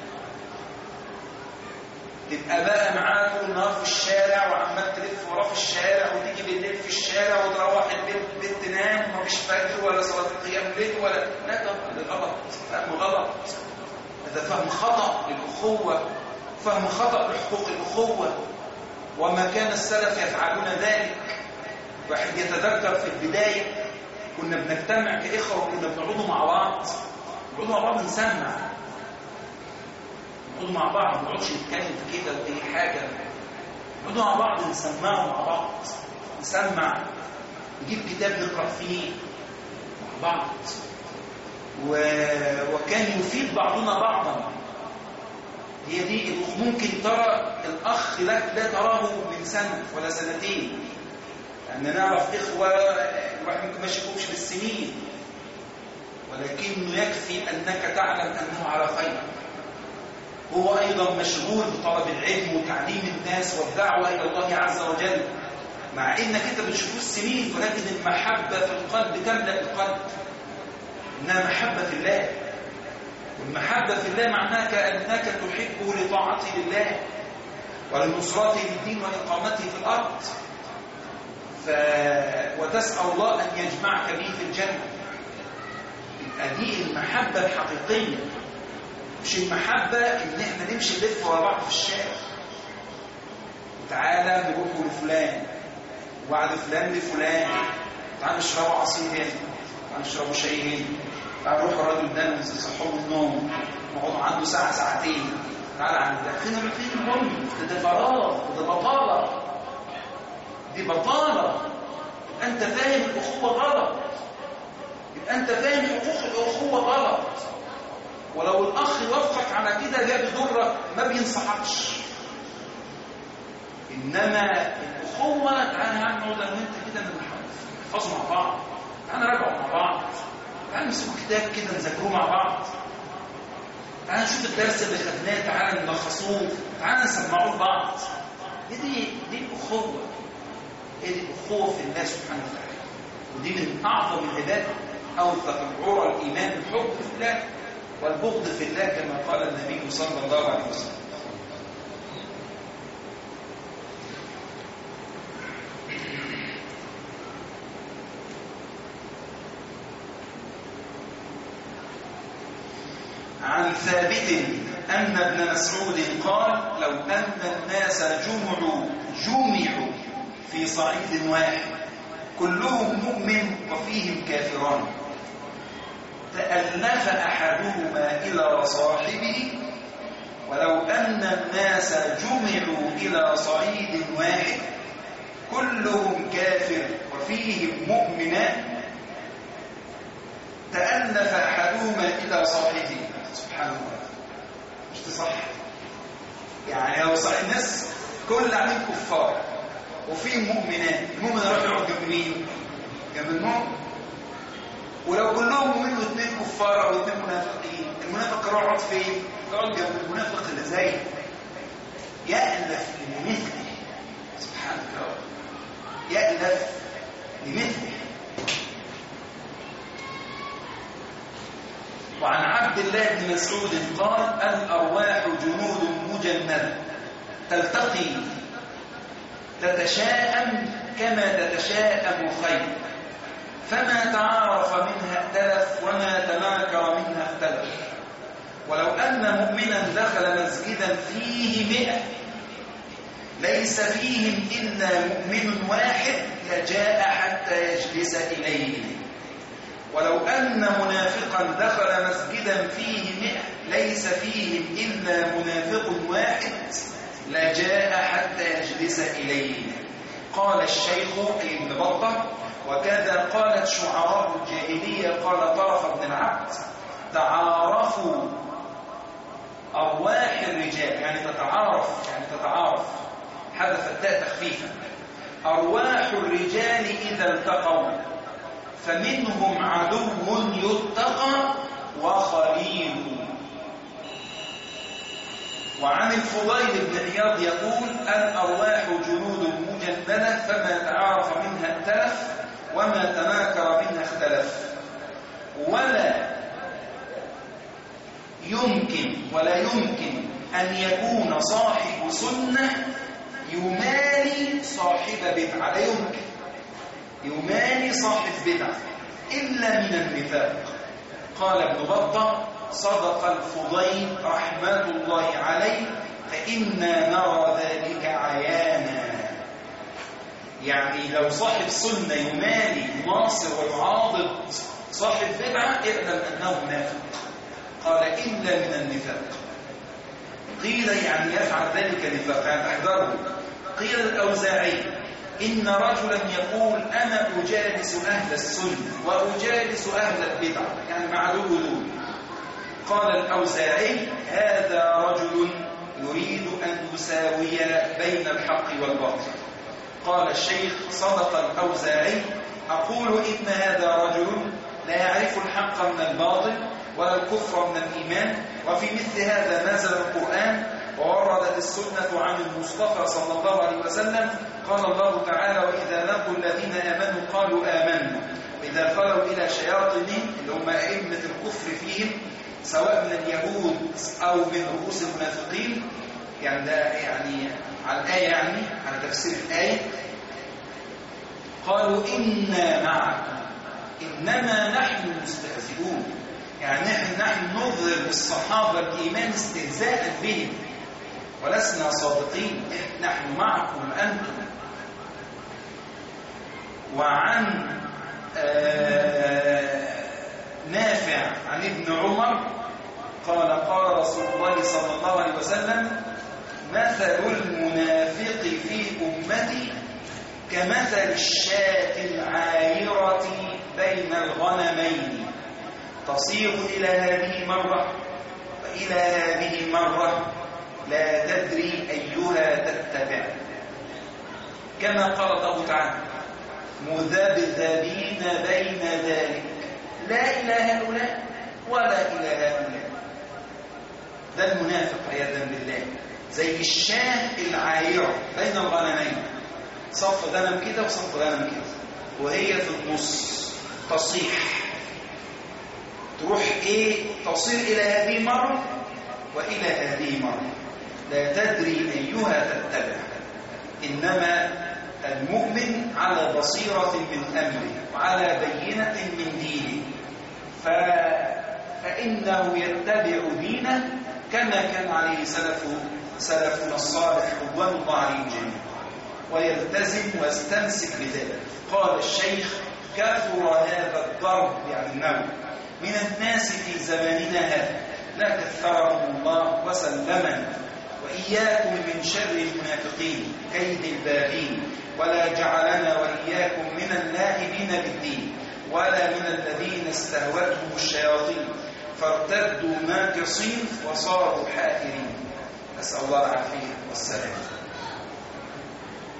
تبقى بقى معاه طول النهار في الشارع وعمال تلف وراه في الشارع، وتيجي بالليل في الشارع وتروح البيت بيت تنام ومفيش فجر ولا صلاه قيام ليل ولا لا. طبعا ده غلط، فهم غلط، هذا فهم خطا للاخوه، فهم خطا لحقوق الاخوه، وما كان السلف يفعلون ذلك. واحد يتذكر في البدايه كنا بنجتمع كاخوه وكنا بنقعدوا مع بعض، نقعدوا مع بعض نسمع، نقعدوا مع بعض، ما نقعدش نتكلم في كده واي حاجه، نقعدوا مع بعض نسمعوا مع بعض، نسمع، نجيب كتاب نقرا فيه مع بعض، و... وكان يفيد بعضنا بعضا. هي دي ممكن ترى الاخ لك لا تراه من سنه ولا سنتين، لأن نعرف إخوة الواحد ممكن ما يشوفهمش بالسنين، ولكنه يكفي أنك تعلم أنه على خير. هو أيضا مشغول بطلب العلم وتعليم الناس والدعوة إلى الله عز وجل، مع إنك أنت بتشوفه السنين، ولكن المحبة في القلب تملأ القلب، إنها محبة في الله. والمحبة في الله معناها كأنك تحبه لطاعته لله ولنصرته للدين وإقامته في الأرض، ف... وتسأل الله أن يجمعك به في الجنة. دي المحبة الحقيقية، مش المحبة إن إحنا نمشي نلف ورا بعض في الشارع، تعالى نروحوا لفلان وبعد فلان لفلان، تعالى نشربوا عصير هنا، تعالى نشربوا شاي هنا، تعالى نروحوا الراجل ده نصحوه من النوم نقعدوا عنده ساعة ساعتين، تعالى عند ده فين فين المهم، ده فراغ، ده بطالة، دي بطالة. أنت فاهم الأخوة غلط، يبقى أنت فاهم حقوق الأخوة غلط. ولو الأخ يوافقك على كده لا بيضرك، ما بينصحكش. إنما الأخوة تعالى نقعد أنا وأنت كده نحفظوا مع بعض، تعالى نراجعوا مع بعض، تعالى نمسكوا كتاب كده نذاكروه مع بعض، تعالى نشوف الدرس اللي خدناه تعالى نلخصوه، تعالى نسمعوه لبعض. دي دي الأخوة، هي دي الأخوة في الله سبحانه وتعالى، ودي من أعظم العبادة. أوثق عرى الإيمان الحب في الله والبغض في الله، كما قال النبي صلى الله عليه وسلم. عن ثابت أن ابن مسعود قال: لو أن الناس جمعوا جمعوا في صعيد واحد كلهم مؤمن وفيهم كافران، تألف أحدهما إلى صاحبه، ولو أن الناس جمعوا إلى صعيد واحد كلهم كافر وفيهم مؤمنان تألف أحدهما إلى صاحبه. سبحان الله، مش تصح؟ يعني لو صح الناس كل عليهم كفار وفيهم مؤمنات، المؤمن يروح يقعد جنب مين؟ جنب المؤمن. ولو كلهم منه اثنين كفار او اثنين منافقين، المنافق يقعد فين؟ يقعد جنب المنافق اللي زيه، يألف لمثله. سبحان الله، يألف لمثله. وعن عبد الله بن مسعود قال: الأرواح جنود مجندة تلتقي تتشاءم كما تتشاءم الخيل، فما تعارف منها ائتلف وما تناكر منها اختلف. ولو أن مؤمنا دخل مسجدا فيه مئة ليس فيهم إلا مؤمن واحد لجاء حتى يجلس إليه. ولو أن منافقا دخل مسجدا فيه مئة ليس فيهم إلا منافق واحد لجاء حتى يجلس إليه. قال الشيخ ابن بطة: وكذا قالت شعراء الجاهلية. قال طرف بن العبد: تعارفوا أرواح الرجال، يعني تتعارف، يعني تتعارف، حدث التاء تخفيفا. أرواح الرجال إذا التقوا فمنهم عدو يتقى وخليل. وعن الفضيل بن عياض يقول: الأرواح جنود مجندة فما تعارف منها ائتلف وما تناكر منها اختلف. ولا يمكن ولا يمكن أن يكون صاحب سنة يمالي صاحب بدعة، لا يمكن يمالي صاحب بدعة إلا من النفاق. قال ابن بطة: صدق الفضيل رحمة الله عليه فإنا نرى ذلك عيانا. يعني لو صاحب سنة يمالي ناصر ويعاضد صاحب بدعة اعلم أنه منافق. قال: إلا من النفاق. قيل يعني يفعل ذلك نفاق، يعني احذره. قيل الأوزاعي: إن رجلا يقول: أنا أجالس أهل السنة وأجالس أهل البدعة، يعني مع دول. قال الأوزاعي: هذا رجل يريد أن يساوي بين الحق والباطل. قال الشيخ: صدق الأوزاعي، أقول إن هذا رجل لا يعرف الحق من الباطل ولا الكفر من الإيمان. وفي مثل هذا نزل القرآن ووردت السنة عن المصطفى صلى الله عليه وسلم. قال الله تعالى: وإذا لقوا الذين آمنوا قالوا آمنا وإذا خلوا إلى شياطينهم، اللي هم أئمة الكفر فيهم سواء من اليهود أو من رؤوس المنافقين، يعني ده يعني على الآية، يعني على تفسير الآية، قالوا إنا معكم إنما نحن مستهزئون، يعني نحن, نحن نظهر بالصحابة الإيمان استهزاء بهم ولسنا صادقين، نحن معكم أنتم. وعن آه نافع عن ابن عمر قال: قال رسول الله صلى الله عليه وسلم: مثل المنافق في أمتي كمثل الشاة العايرة بين الغنمين، تصير إلى هذه مرة وإلى هذه مرة لا تدري أيها تتبع. كما قال الله تعالى: مذبذبين بين ذلك لا إلى هؤلاء ولا إلى هؤلاء. ده المنافق عياذا بالله، زي الشاة العايرة بين الغنمين، صف غنم كده وصف غنم كده، وهي في النص تصيح، تروح ايه تصير الى هذه مرة والى هذه مرة لا تدري ايها تتبع. انما المؤمن على بصيرة من امره وعلى بينة من دينه، ف... فانه يتبع دينه كما كان عليه سلف سلفنا الصالح رضوان الله عليهم جميعا، ويلتزم ويستمسك بذلك. قال الشيخ: كثر هذا الضرب، يعني النوم، من الناس في زماننا هذا، لا كثرهم الله وسلمنا وإياكم من شر المنافقين كيد الباغين، ولا جعلنا وإياكم من النائبين بالدين ولا من الذين استهوتهم الشياطين فارتدوا ناقصين وصاروا حائرين. نسأل الله العافية والسلام.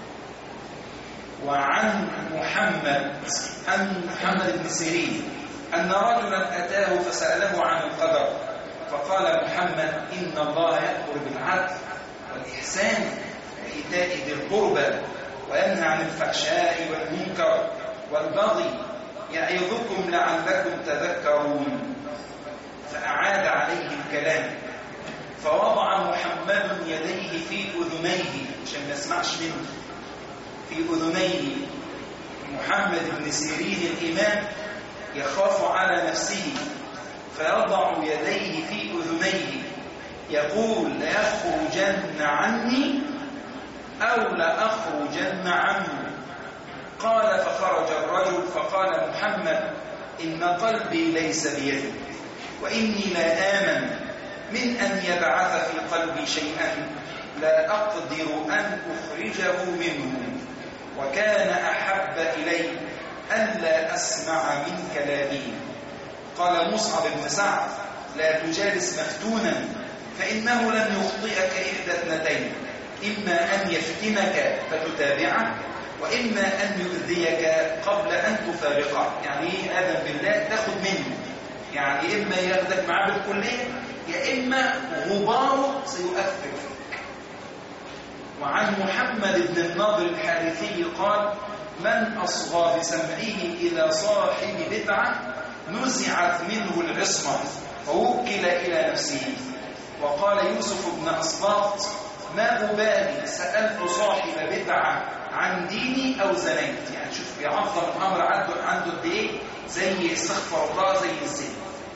وعن محمد عن محمد بن سيرين أن رجلا أتاه فسأله عن القدر فقال محمد إن الله يأمر بالعدل والإحسان وإيتاء ذي القربى وينهى عن الفحشاء والمنكر والبغي يعظكم لعلكم تذكرون. فأعاد عليه الكلام فوضع محمد يديه في أذنيه عشان ما يسمعش منه، في أذنيه. محمد بن سيرين الإمام يخاف على نفسه فيضع يديه في أذنيه يقول ليخرجن عني أو لأخرجن عنه. قال فخرج الرجل فقال محمد إن قلبي ليس بيدي وإني لا آمن من أن يبعث في قلبي شيئا لا أقدر أن أخرجه منه، وكان أحب إلي ألا أسمع من كلامه. قال مصعب بن سعد لا تجالس مفتونا فإنه لن يخطئك إحدى اثنتين، إما أن يفتنك فتتابعه وإما أن يؤذيك قبل أن تفارقه. يعني إيه آدم بالله؟ تاخد منه، يعني إما ياخدك معاه بالكلية يا إما غباره سيؤثر فيك. وعن محمد بن الناظر الحارثي قال من أصغى بسمعه إلى صاحب بدعة نزعت منه العصمة فوكل إلى نفسه. وقال يوسف بن أسباط ما أبالي سألت صاحب بدعة عن ديني أو زنيت. يعني شوف بيعظم الأمر عنده عنده قد إيه، زي استغفر الله زي الزنا.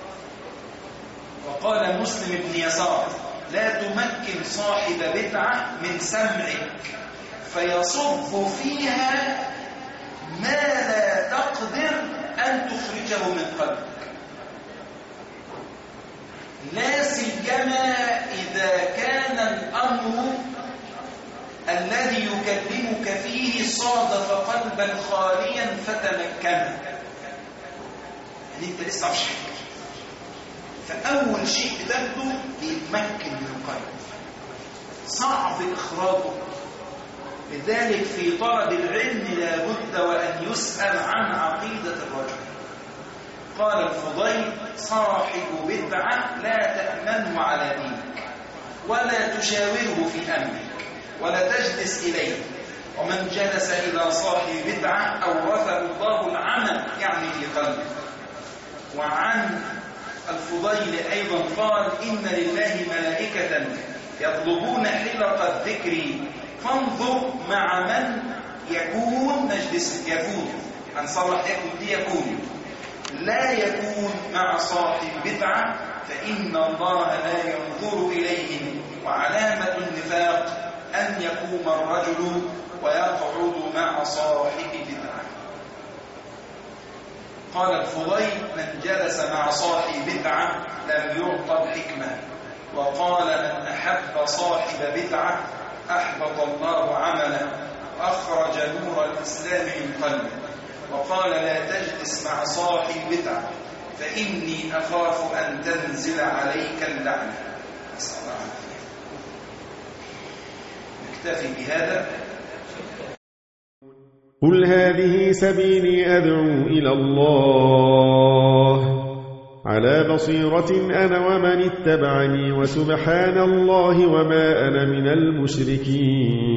وقال مسلم بن يسار لا تمكن صاحب بدعة من سمعك فيصب فيها ما لا تقدر أن تخرجه من قلبك، لا سيما إذا كان الأمر الذي يكلمك فيه صادف قلبا خاليا فتمكنه. يعني انت لسه مش حاجة، فأول شيء بتاخده بيتمكن من القلب، صعب إخراجه. لذلك في طلب العلم لابد وأن يسأل عن عقيدة الرجل. قال الفضيل صاحب بدعة لا تأمنه على دينك ولا تشاوره في أمرك ولا تجلس إليه، ومن جلس إلى صاحب بدعة أورثه الله العمل يعني في قلبه. وعن الفضيل أيضا قال إن لله ملائكة يطلبون حلق الذكر فانظر مع من يكون مجلس يكون هنصلح يكون دي يكون لا يكون مع صاحب بدعة فإن الله لا ينظر إليهم. وعلامة النفاق أن يقوم الرجل ويقعد مع صاحب بدعة. قال الفضيل من جلس مع صاحب بدعة لم يعطى الحكمة. وقال من أحب صاحب بدعة أحبط الله عمله وأخرج نور الإسلام من قلبه. وقال لا تجلس مع صاحب بدعة فإني أخاف أن تنزل عليك اللعنة. نسأل الله العافية. نكتفي بهذا. قل هذه سبيلي أدعو إلى الله على بصيرة أنا ومن اتبعني وسبحان الله وما أنا من المشركين.